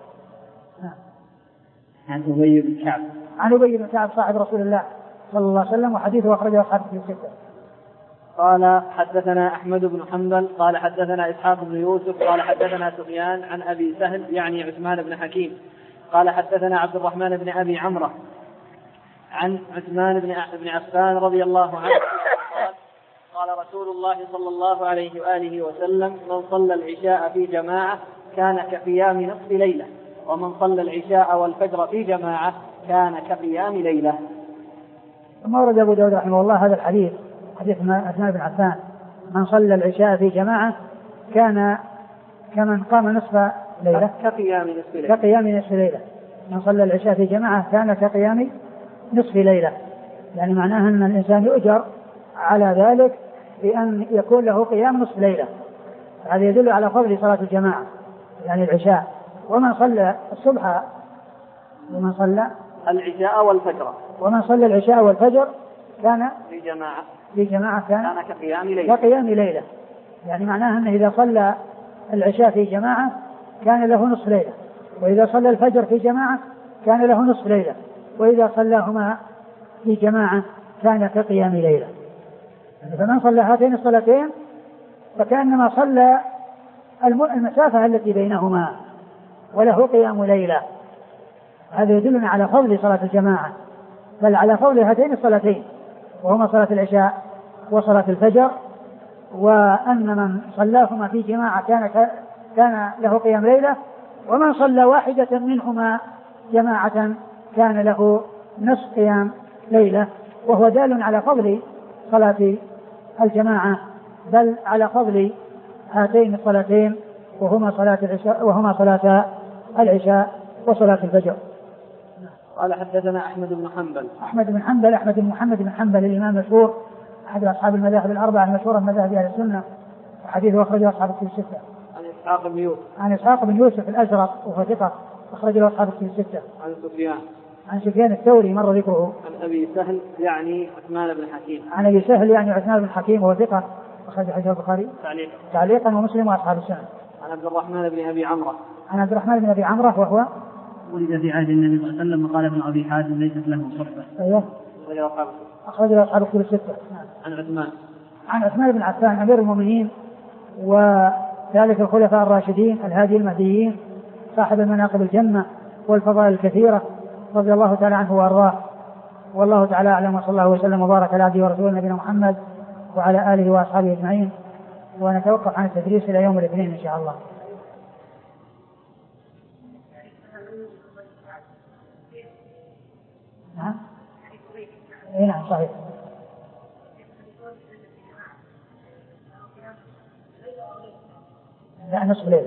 S2: عن أبي بن كعب.
S1: عن أبي بن كعب صاحب رسول الله صلى الله عليه وسلم وحديثه أخرجه أصحاب في الستة.
S2: قال حدثنا أحمد بن حنبل قال حدثنا إسحاق بن يوسف قال حدثنا سفيان عن أبي سهل يعني عثمان بن حكيم قال حدثنا عبد الرحمن بن أبي عمرو عن عثمان بن عفان رضي الله عنه قال قال رسول الله صلى الله عليه وآله وسلم من صلى العشاء في جماعة كان كقيام نصف ليلة، ومن صلى العشاء والفجر في جماعة كان كقيام ليلة.
S1: ثم ورد أبو داود رحمه الله هذا الحديث حديث عثمان بن عفان من صلى العشاء في جماعة كان كمن قام نصف ليلة
S2: كقيام نصف ليلة
S1: كقيام نصف ليلة من صلى العشاء في جماعة كان كقيام نصف ليلة، يعني معناها أن الإنسان يؤجر على ذلك بأن يكون له قيام نصف ليلة. هذا يدل على فضل صلاة الجماعة يعني العشاء. ومن صلى الصبح ومن صلى
S2: العشاء والفجر
S1: ومن صلى العشاء والفجر كان
S2: في جماعة
S1: في جماعة كان,
S2: كان كقيام ليلة.
S1: كقيام ليلة يعني معناها أنه إذا صلى العشاء في جماعة كان له نصف ليلة، وإذا صلى الفجر في جماعة كان له نصف ليلة، وإذا صلاهما في جماعة كان كقيام ليلة. فمن صلى هاتين الصلاتين فكأنما صلى المسافة التي بينهما وله قيام ليلة. هذا يدلنا على فضل صلاة الجماعة، بل على فضل هاتين الصلاتين وهما صلاة العشاء وصلاة الفجر، وأن من صلاهما في جماعة كان كان له قيام ليلة، ومن صلى واحدة منهما جماعة كان له نصف قيام ليلة. وهو دال على فضل صلاة الجماعة، بل على فضل هاتين الصلاتين وهما صلاة العشاء وهما صلاة العشاء وصلاة الفجر.
S2: قال حدثنا أحمد بن حنبل.
S1: أحمد بن حنبل أحمد بن محمد بن حنبل الإمام المشهور أحد أصحاب المذاهب الأربعة المشهورة من مذاهب أهل السنة، وحديثه أخرجه أصحاب الكتب الستة.
S2: عن إسحاق بن يوسف.
S1: عن إسحاق بن يوسف الأزرق وهو ثقة أخرجه أصحاب الكتب الستة.
S2: عن سفيان.
S1: عن سفيان الثوري مر ذكره.
S2: عن أبي سهل يعني عثمان بن حكيم.
S1: عن أبي سهل يعني عثمان بن حكيم وهو ثقة أخرج حديث البخاري
S2: تعليقا.
S1: تعليقا ومسلم وأصحاب السنة.
S2: عن عبد الرحمن بن أبي عمرو.
S1: عن عبد الرحمن بن أبي عمرو وهو
S2: ولد في عهد النبي صلى الله عليه وسلم وقال ابن أبي حاتم ليست له صحبة.
S1: أيوه. أخرج له أصحاب الكتب الستة.
S2: عن عثمان.
S1: عن عثمان بن عفان أمير المؤمنين وذلك الخلفاء الراشدين الهادي المهديين صاحب المناقب الجمة والفضائل الكثيرة رضي الله تعالى عنه وأرضاه. والله تعالى أعلم، وصلى الله وسلم وبارك على عبده ورسوله نبينا محمد وعلى آله وأصحابه أجمعين. ونتوقف عن التدريس إلى يوم الاثنين إن شاء الله. نعم. اي نعم صحيح. لا نصف ليلة.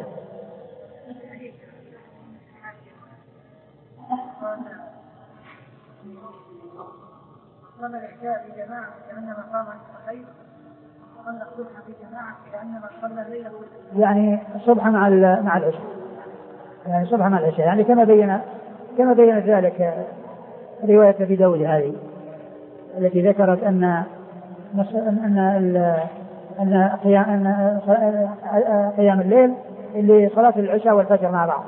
S3: صلى العشاء في جماعة كأنما قام الصحيح، صلى الصبح في جماعة كأنما صلى الليل.
S1: يعني الصبح مع مع العشاء، يعني الصبح مع العشاء، يعني كما بين كما بين ذلك رواية أبي داود هذه التي ذكرت أن أن أن قيام أن قيام الليل لصلاة العشاء والفجر مع بعض.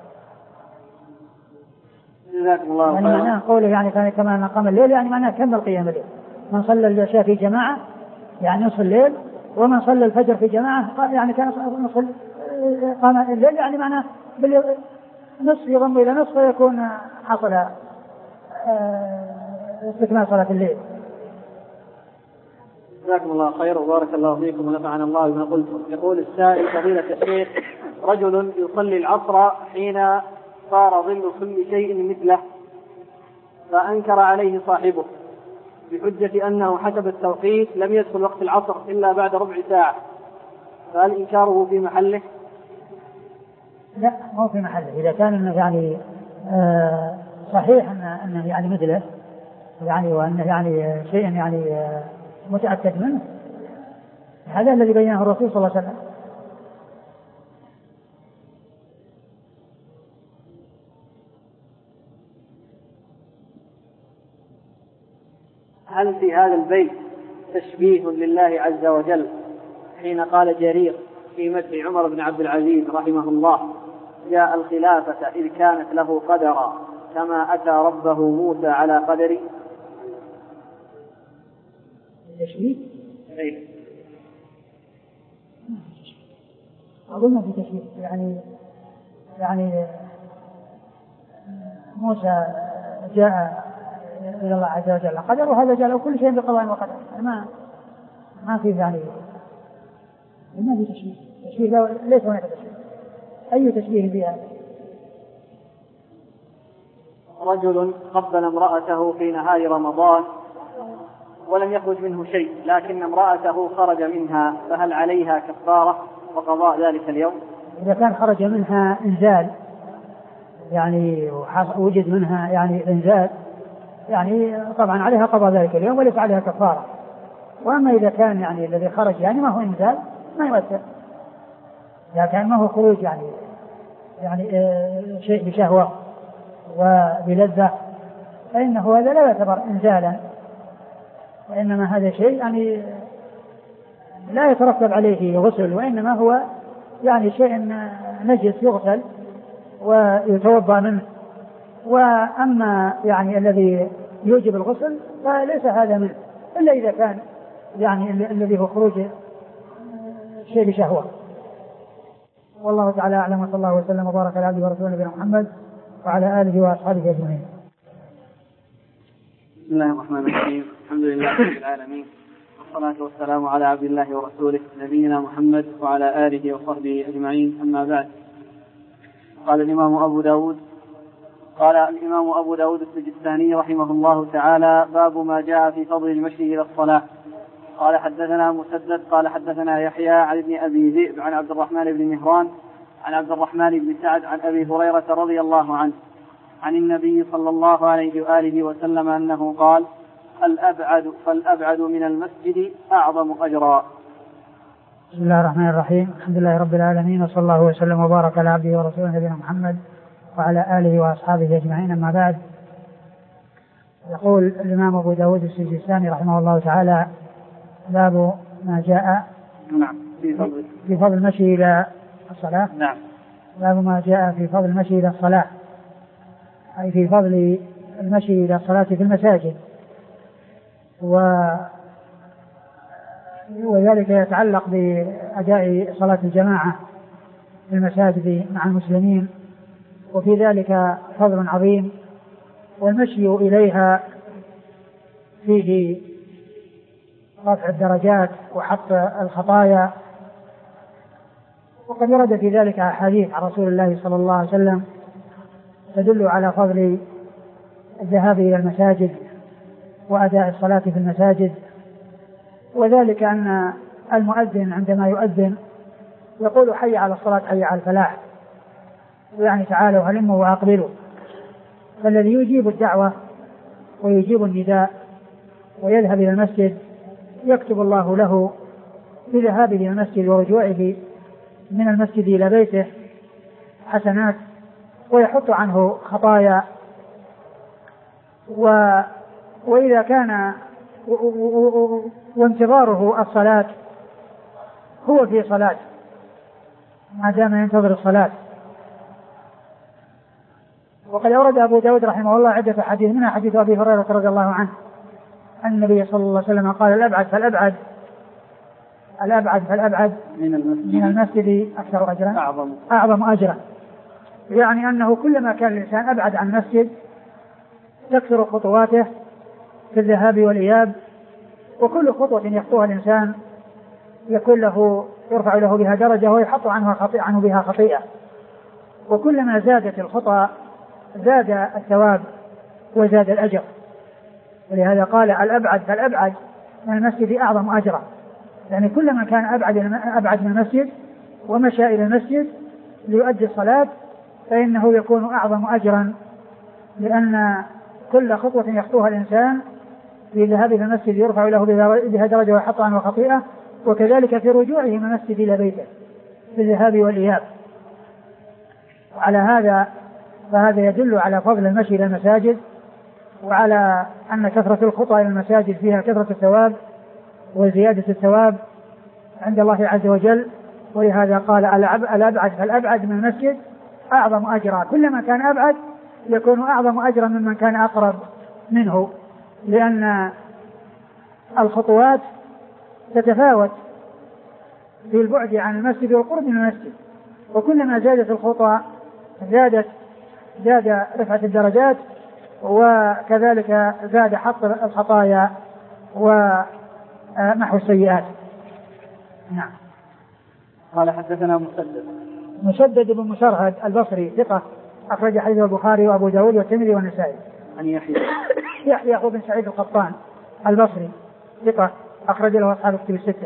S2: جزاكم الله
S1: يعني معناه قوله يعني كان كما قام الليل، يعني معناه كمل قيام الليل. من صلى العشاء في جماعة يعني نصف الليل، ومن صلى الفجر في جماعة يعني كان نصف قام الليل، يعني معناه نصف يضم إلى نصف ويكون حصل استكمال صلاة الليل.
S2: جزاكم الله خير وبارك الله فيكم ونفعنا الله بما قلتم. يقول السائل فضيلة الشيخ، رجل يصلي العصر حين صار ظل كل شيء مثله، فأنكر عليه صاحبه بحجة أنه حسب التوقيت لم يدخل وقت العصر إلا بعد ربع ساعة، فهل إنكاره في محله؟
S1: لا، مو في محله. إذا كان يعني آه صحيح أن أنه يعني مثله يعني وأنه يعني شيء يعني آه متأكد منه، هذا الذي بينه الرسول صلى الله عليه وسلم.
S2: هل في هذا البيت تشبيه لله عز وجل حين قال جرير في مدح عمر بن عبد العزيز رحمه الله: جاء الخلافة إذ كانت له قدرا كما أتى ربه موسى على قدر؟
S1: تشبيه؟
S2: أيه.
S1: أظن ما في تشبيه. يعني يعني موسى جاء إلى الله عز وجل قدر، وهذا جاء له كل شيء بقضاء وقدر. ما ما في يعني ما في تشبيه. تشبيه ليس هناك تشبيه. أي تشبيه بها؟
S2: رجل قبل امرأته في نهار رمضان ولم يخرج منه شيء، لكن امرأته خرج منها، فهل عليها كفارة وقضاء ذلك اليوم؟
S1: إذا كان خرج منها إنزال يعني وجد منها يعني إنزال، يعني طبعا عليها قضاء ذلك اليوم وليس عليها كفارة. وأما إذا كان يعني الذي خرج يعني ما هو إنزال ما يؤثر، إذا كان ما هو خروج يعني يعني آه شيء بشهوة وبلذة فإنه هذا لا يعتبر إنزالا، وإنما هذا شيء يعني لا يترتب عليه غسل، وإنما هو يعني شيء نجس يغسل ويتوضأ منه. وأما يعني الذي يوجب الغسل فليس هذا منه إلا إذا كان يعني الذي هو خروج شيء بشهوة. والله تعالى أعلم، وصلى الله وسلم وبارك على عبده ورسوله نبينا محمد وعلى آله وأصحابه أجمعين.
S2: بسم الله الرحمن الرحيم. الحمد لله رب العالمين، والصلاة والسلام على عبد الله ورسوله نبينا محمد وعلى آله وصحبه أجمعين. أما بعد، قال الإمام أبو داود قال الإمام أبو داود السجستاني رحمه الله تعالى: باب ما جاء في فضل المشي إلى الصلاة. قال حدثنا مسدد قال حدثنا يحيى عن ابن أبي ذئب عن عبد الرحمن بن مهران عن عبد الرحمن بن سعد عن أبي هريرة رضي الله عنه عن النبي صلى الله عليه وآله وسلم أنه قال: الأبعد فالأبعد من المسجد أعظم أجرا.
S1: بسم الله الرحمن الرحيم. الحمد لله رب العالمين، وصلى الله وسلم وبارك على عبده ورسوله نبينا محمد وعلى آله وأصحابه أجمعين، أما بعد. يقول الإمام أبو داود السجستاني رحمه الله تعالى: باب ما جاء
S2: نعم في فضل
S1: في فضل المشي إلى الصلاة.
S2: نعم
S1: باب ما جاء في فضل المشي إلى الصلاة، أي في فضل المشي إلى الصلاة في المساجد، و وذلك يتعلق بأداء صلاة الجماعة في المساجد مع المسلمين، وفي ذلك فضل عظيم. والمشي إليها فيه رفع الدرجات وحط الخطايا، وقد ورد في ذلك أحاديث عن رسول الله صلى الله عليه وسلم تدل على فضل الذهاب إلى المساجد وأداء الصلاة في المساجد، وذلك أن المؤذن عندما يؤذن يقول: حي على الصلاة حي على الفلاح، يعني تعالوا هلموا وأقبلوا. فالذي يجيب الدعوة ويجيب النداء ويذهب إلى المسجد يكتب الله له بذهابه إلى المسجد ورجوعه من المسجد إلى بيته حسنات، ويحط عنه خطايا. و وإذا كان وانتظاره الصلاة هو في صلاة ما دام ينتظر الصلاة. وقد أورد أبو داود رحمه الله عدة حديث، منها حديث أبي هريرة رضي الله عنه أن النبي صلى الله عليه وسلم قال: الأبعد فالأبعد الأبعد فالأبعد
S2: من المسجد,
S1: من المسجد أكثر أجرا
S2: أعظم,
S1: أعظم أجرا. يعني أنه كلما كان الإنسان أبعد عن المسجد تكثر خطواته في الذهاب والإياب، وكل خطوة يخطوها الإنسان يكون له يرفع له بها درجة ويحط عنه, عنه بها خطيئة. وكلما زادت الخطى زاد الثواب وزاد الأجر. ولهذا قال: الأبعد فالأبعد من المسجد أعظم أجرا. يعني كلما كان أبعد أبعد من المسجد ومشى إلى المسجد ليؤدي الصلاة فإنه يكون أعظم أجرا، لأن كل خطوة يخطوها الإنسان في ذهاب إلى المسجد يرفع له بها درجة ويحط عنه خطيئة، وكذلك في رجوعه من المسجد إلى بيته في الذهاب والإياب. وعلى هذا فهذا يدل على فضل المشي إلى المساجد، وعلى أن كثرة الخطى إلى المساجد فيها كثرة الثواب وزيادة الثواب عند الله عز وجل. ولهذا قال: الأبعد فالأبعد من المسجد أعظم أجرا. كلما كان أبعد يكون أعظم أجرا ممن كان أقرب منه، لأن الخطوات تتفاوت في البعد عن المسجد والقرب من المسجد، وكلما زادت الخطى زادت زاد رفعة الدرجات، وكذلك زاد حط الخطايا ومحو السيئات. نعم.
S2: قال: حدثنا مسدد
S1: مسدد بن مسرهد البصري ثقة أخرج حديثه البخاري وأبو داود والترمذي والنسائي.
S2: عن يحيى
S1: يحيى أخو بن سعيد القطان البصري ثقة أخرج له أصحاب الكتب الستة.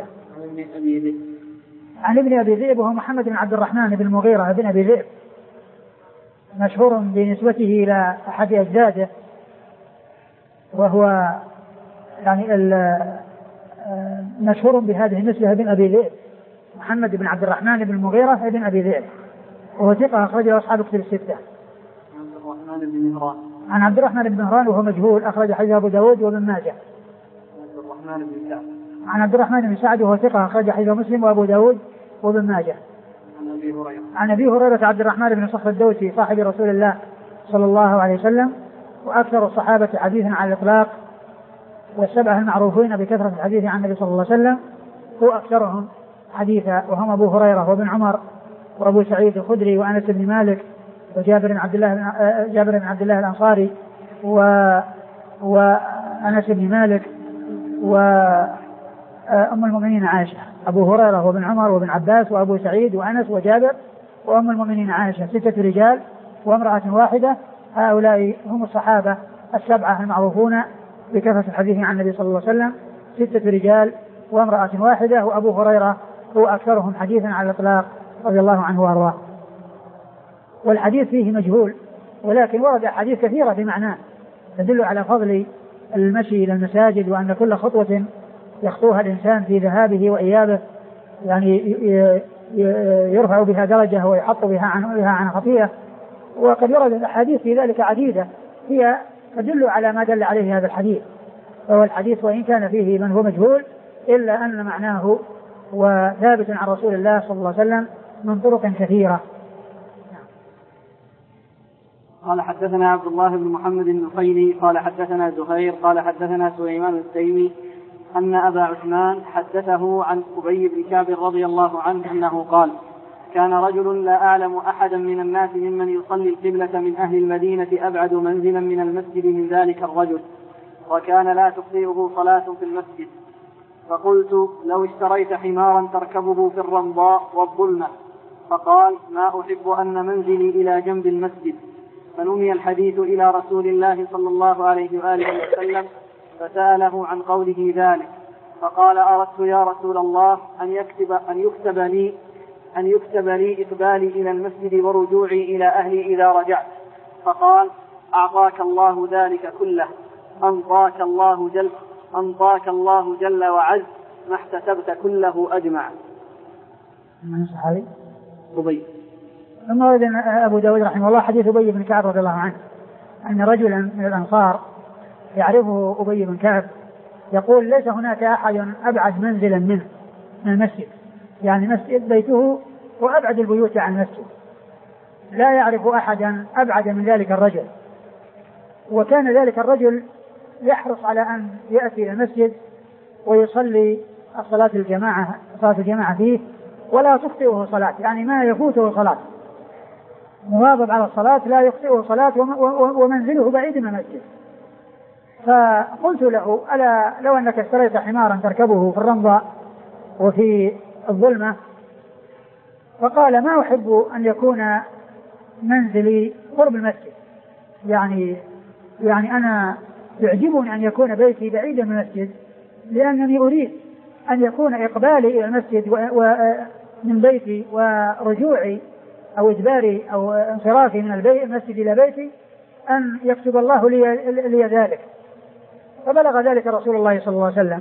S1: عن ابن أبي ذئب وهو محمد بن عبد الرحمن بن المغيرة بن أبي ذئب، مشهور بنسبته إلى أحد أجداده، وهو يعني مشهور بهذه النسبة بن أبي ذئب، محمد بن عبد الرحمن بن المغيرة بن أبي ذئب، وهو ثقة أخرج له أصحاب الكتب الستة.
S2: عن عبد الرحمن بن مهران
S1: عن عبد الرحمن بن مهران وهو مجهول أخرج حديث أبو داود وابن ماجه.
S2: عبد الرحمن بن سعد
S1: عن عبد الرحمن بن سعد وهو ثقة أخرج حديث مسلم وأبو داود وابن ماجه.
S2: عن أبي هريرة
S1: عن أبي هريرة عبد الرحمن بن صخر الدوسي صاحب رسول الله صلى الله عليه وسلم، وأكثر الصحابة حديثا على الإطلاق، والسبعة المعروفين بكثرة الحديث عن النبي صلى الله عليه وسلم هو أكثرهم حديثا، وهم أبو هريرة وابن عمر وأبو سعيد الخدري وأنس بن مالك وجابر بن عبد الله جابر بن عبد الله الأنصاري و وأنس بن مالك وأم المؤمنين عائشة. أبو هريرة وابن عمر وابن عباس وأبو سعيد وأنس وجابر وأم المؤمنين عائشة، ستة رجال وامرأة واحدة. هؤلاء هم الصحابة السبعة المعروفون بكثرة الحديث عن النبي صلى الله عليه وسلم، ستة رجال وامرأة واحدة، وأبو هريرة هو أكثرهم حديثا على الإطلاق رضي الله عنه وأرضاه. والحديث فيه مجهول، ولكن ورد أحاديث كثيرة بمعناه تدل على فضل المشي إلى المساجد، وأن كل خطوة يخطوها الإنسان في ذهابه وإيابه يعني يرفع بها درجة ويحط بها عن بها عن خطيئة. وقد ورد الأحاديث في ذلك عديدة هي تدل على ما دل عليه هذا الحديث. فهو الحديث وإن كان فيه من هو مجهول إلا أن معناه وثابت عن رسول الله صلى الله عليه وسلم من طرق كثيرة.
S2: قال حدثنا عبد الله بن محمد النفيلي قال حدثنا زهير قال حدثنا سليمان التيمي أن أبا عثمان حدثه عن أبي بن كعب رضي الله عنه أنه قال: كان رجل لا أعلم أحدا من الناس ممن يصلي القبلة من أهل المدينة أبعد منزلا من المسجد من ذلك الرجل، وكان لا تخطئه صلاة في المسجد. فقلت: لو اشتريت حمارا تركبه في الرمضاء والظلمة. فقال: ما أحب أن منزلي إلى جنب المسجد. فنمي الحديث إلى رسول الله صلى الله عليه وآله وسلم فسأله عن قوله ذلك، فقال: أردت يا رسول الله أن يكتب, أن يكتب لي أن يكتب لي إقبالي إلى المسجد ورجوعي إلى أهلي إذا رجعت. فقال: أعطاك الله ذلك كله، أنطاك الله جل أنطاك الله جل وعز ما احتسبت كله أجمع.
S1: من صحابي؟
S2: أبي.
S1: ثم ورد أبو داود رحمه الله حديث أبي بن كعب رضي الله عنه أن رجلا من الأنصار يعرفه أبي بن كعب يقول: ليس هناك أحد أبعد منزلا منه من المسجد، يعني مسجد بيته وأبعد البيوت عن المسجد، لا يعرف أحدا أبعد من ذلك الرجل. وكان ذلك الرجل يحرص على أن يأتي إلى المسجد ويصلي صلاة الجماعة صلاة الجماعة فيه ولا تخطئه صلاة، يعني ما يفوته صلاة، مواظب على الصلاة لا يخطئه صلاة ومنزله بعيد من المسجد. فقلت له: ألا لو أنك اشتريت حمارا تركبه في الرمضاء وفي الظلمة. فقال: ما أحب أن يكون منزلي قرب المسجد، يعني يعني أنا يعجبني أن يكون بيتي بعيدا من المسجد، لأنني أريد أن يكون إقبالي إلى المسجد من بيتي ورجوعي أو إدباري أو انصرافي من المسجد إلى بيتي أن يكتب الله لي, لي ذلك. فبلغ ذلك رسول الله صلى الله عليه وسلم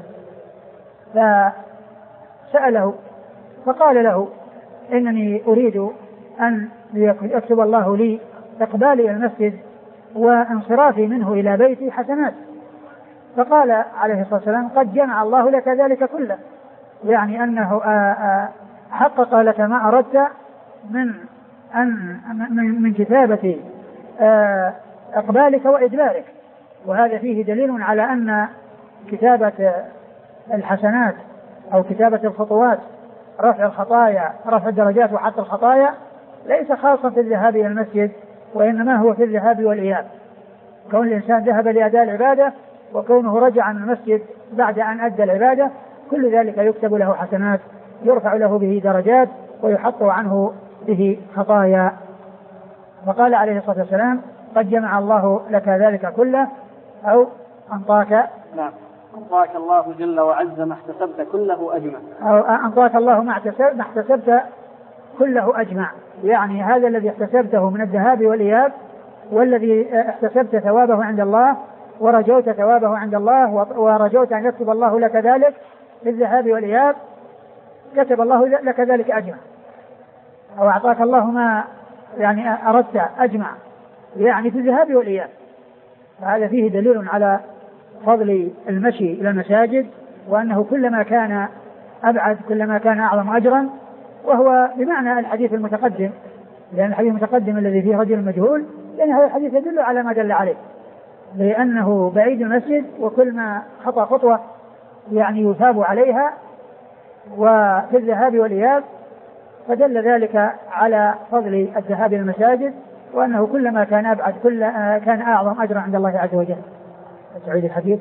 S1: فسأله فقال له: إنني أريد أن يكتب الله لي إقبالي إلى المسجد وانصرافي منه إلى بيتي حسنات. فقال عليه الصلاة والسلام: قد جمع الله لك ذلك كله، يعني أنه حقق لك ما أردت من أن من كتابة إقبالك وإدبارك. وهذا فيه دليل على أن كتابة الحسنات أو كتابة الخطوات، رفع الخطايا رفع الدرجات وحط الخطايا، ليس خاصا في الذهاب إلى المسجد، وإنما هو في الذهاب والإياب. كون الإنسان ذهب لأداء العبادة وكونه رجع من المسجد بعد أن أدى العبادة، كل ذلك يكتب له حسنات، يرفع له به درجات ويحط عنه به خطايا. وقال عليه الصلاة والسلام: قد جمع الله لك ذلك كله، أو أنطاك
S2: نعم أنطاك الله جل وعز ما احتسبت كله أجمع،
S1: أو أنطاك الله ما احتسبت كله أجمع، يعني هذا الذي احتسبته من الذهاب والإياب والذي احتسبت ثوابه عند الله ورجوت ثوابه عند الله ورجوت أن يكتب الله لك ذلك في الذهاب والإياب، كتب الله لك ذلك أجمع، أو أعطاك الله ما يعني أردت أجمع، يعني في الذهاب والإياب. فهذا فيه دليل على فضل المشي إلى المساجد، وأنه كلما كان أبعد كلما كان أعظم أجرا، وهو بمعنى الحديث المتقدم، لأن الحديث المتقدم الذي فيه رجل مجهول، لأن هذا الحديث يدل على ما دل عليه، لأنه بعيد المسجد وكل ما خطأ خطوة يعني يثاب عليها، وفي الذهاب والإياب، فدل ذلك على فضل الذهاب إلى المساجد، وأنه كلما كان أبعد كل كان أعظم أجرا عند الله عز وجل. سعيد الحديث.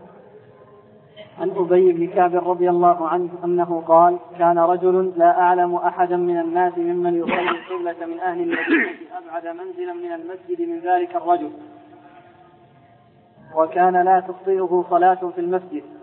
S2: عن أبي بن كعب رضي الله عنه أنه قال: كان رجل لا أعلم أحدا من الناس ممن يصلي القبلة من أهل المدينة أبعد منزلا من المسجد من ذلك الرجل، وكان لا تخطئه صلاة في المسجد.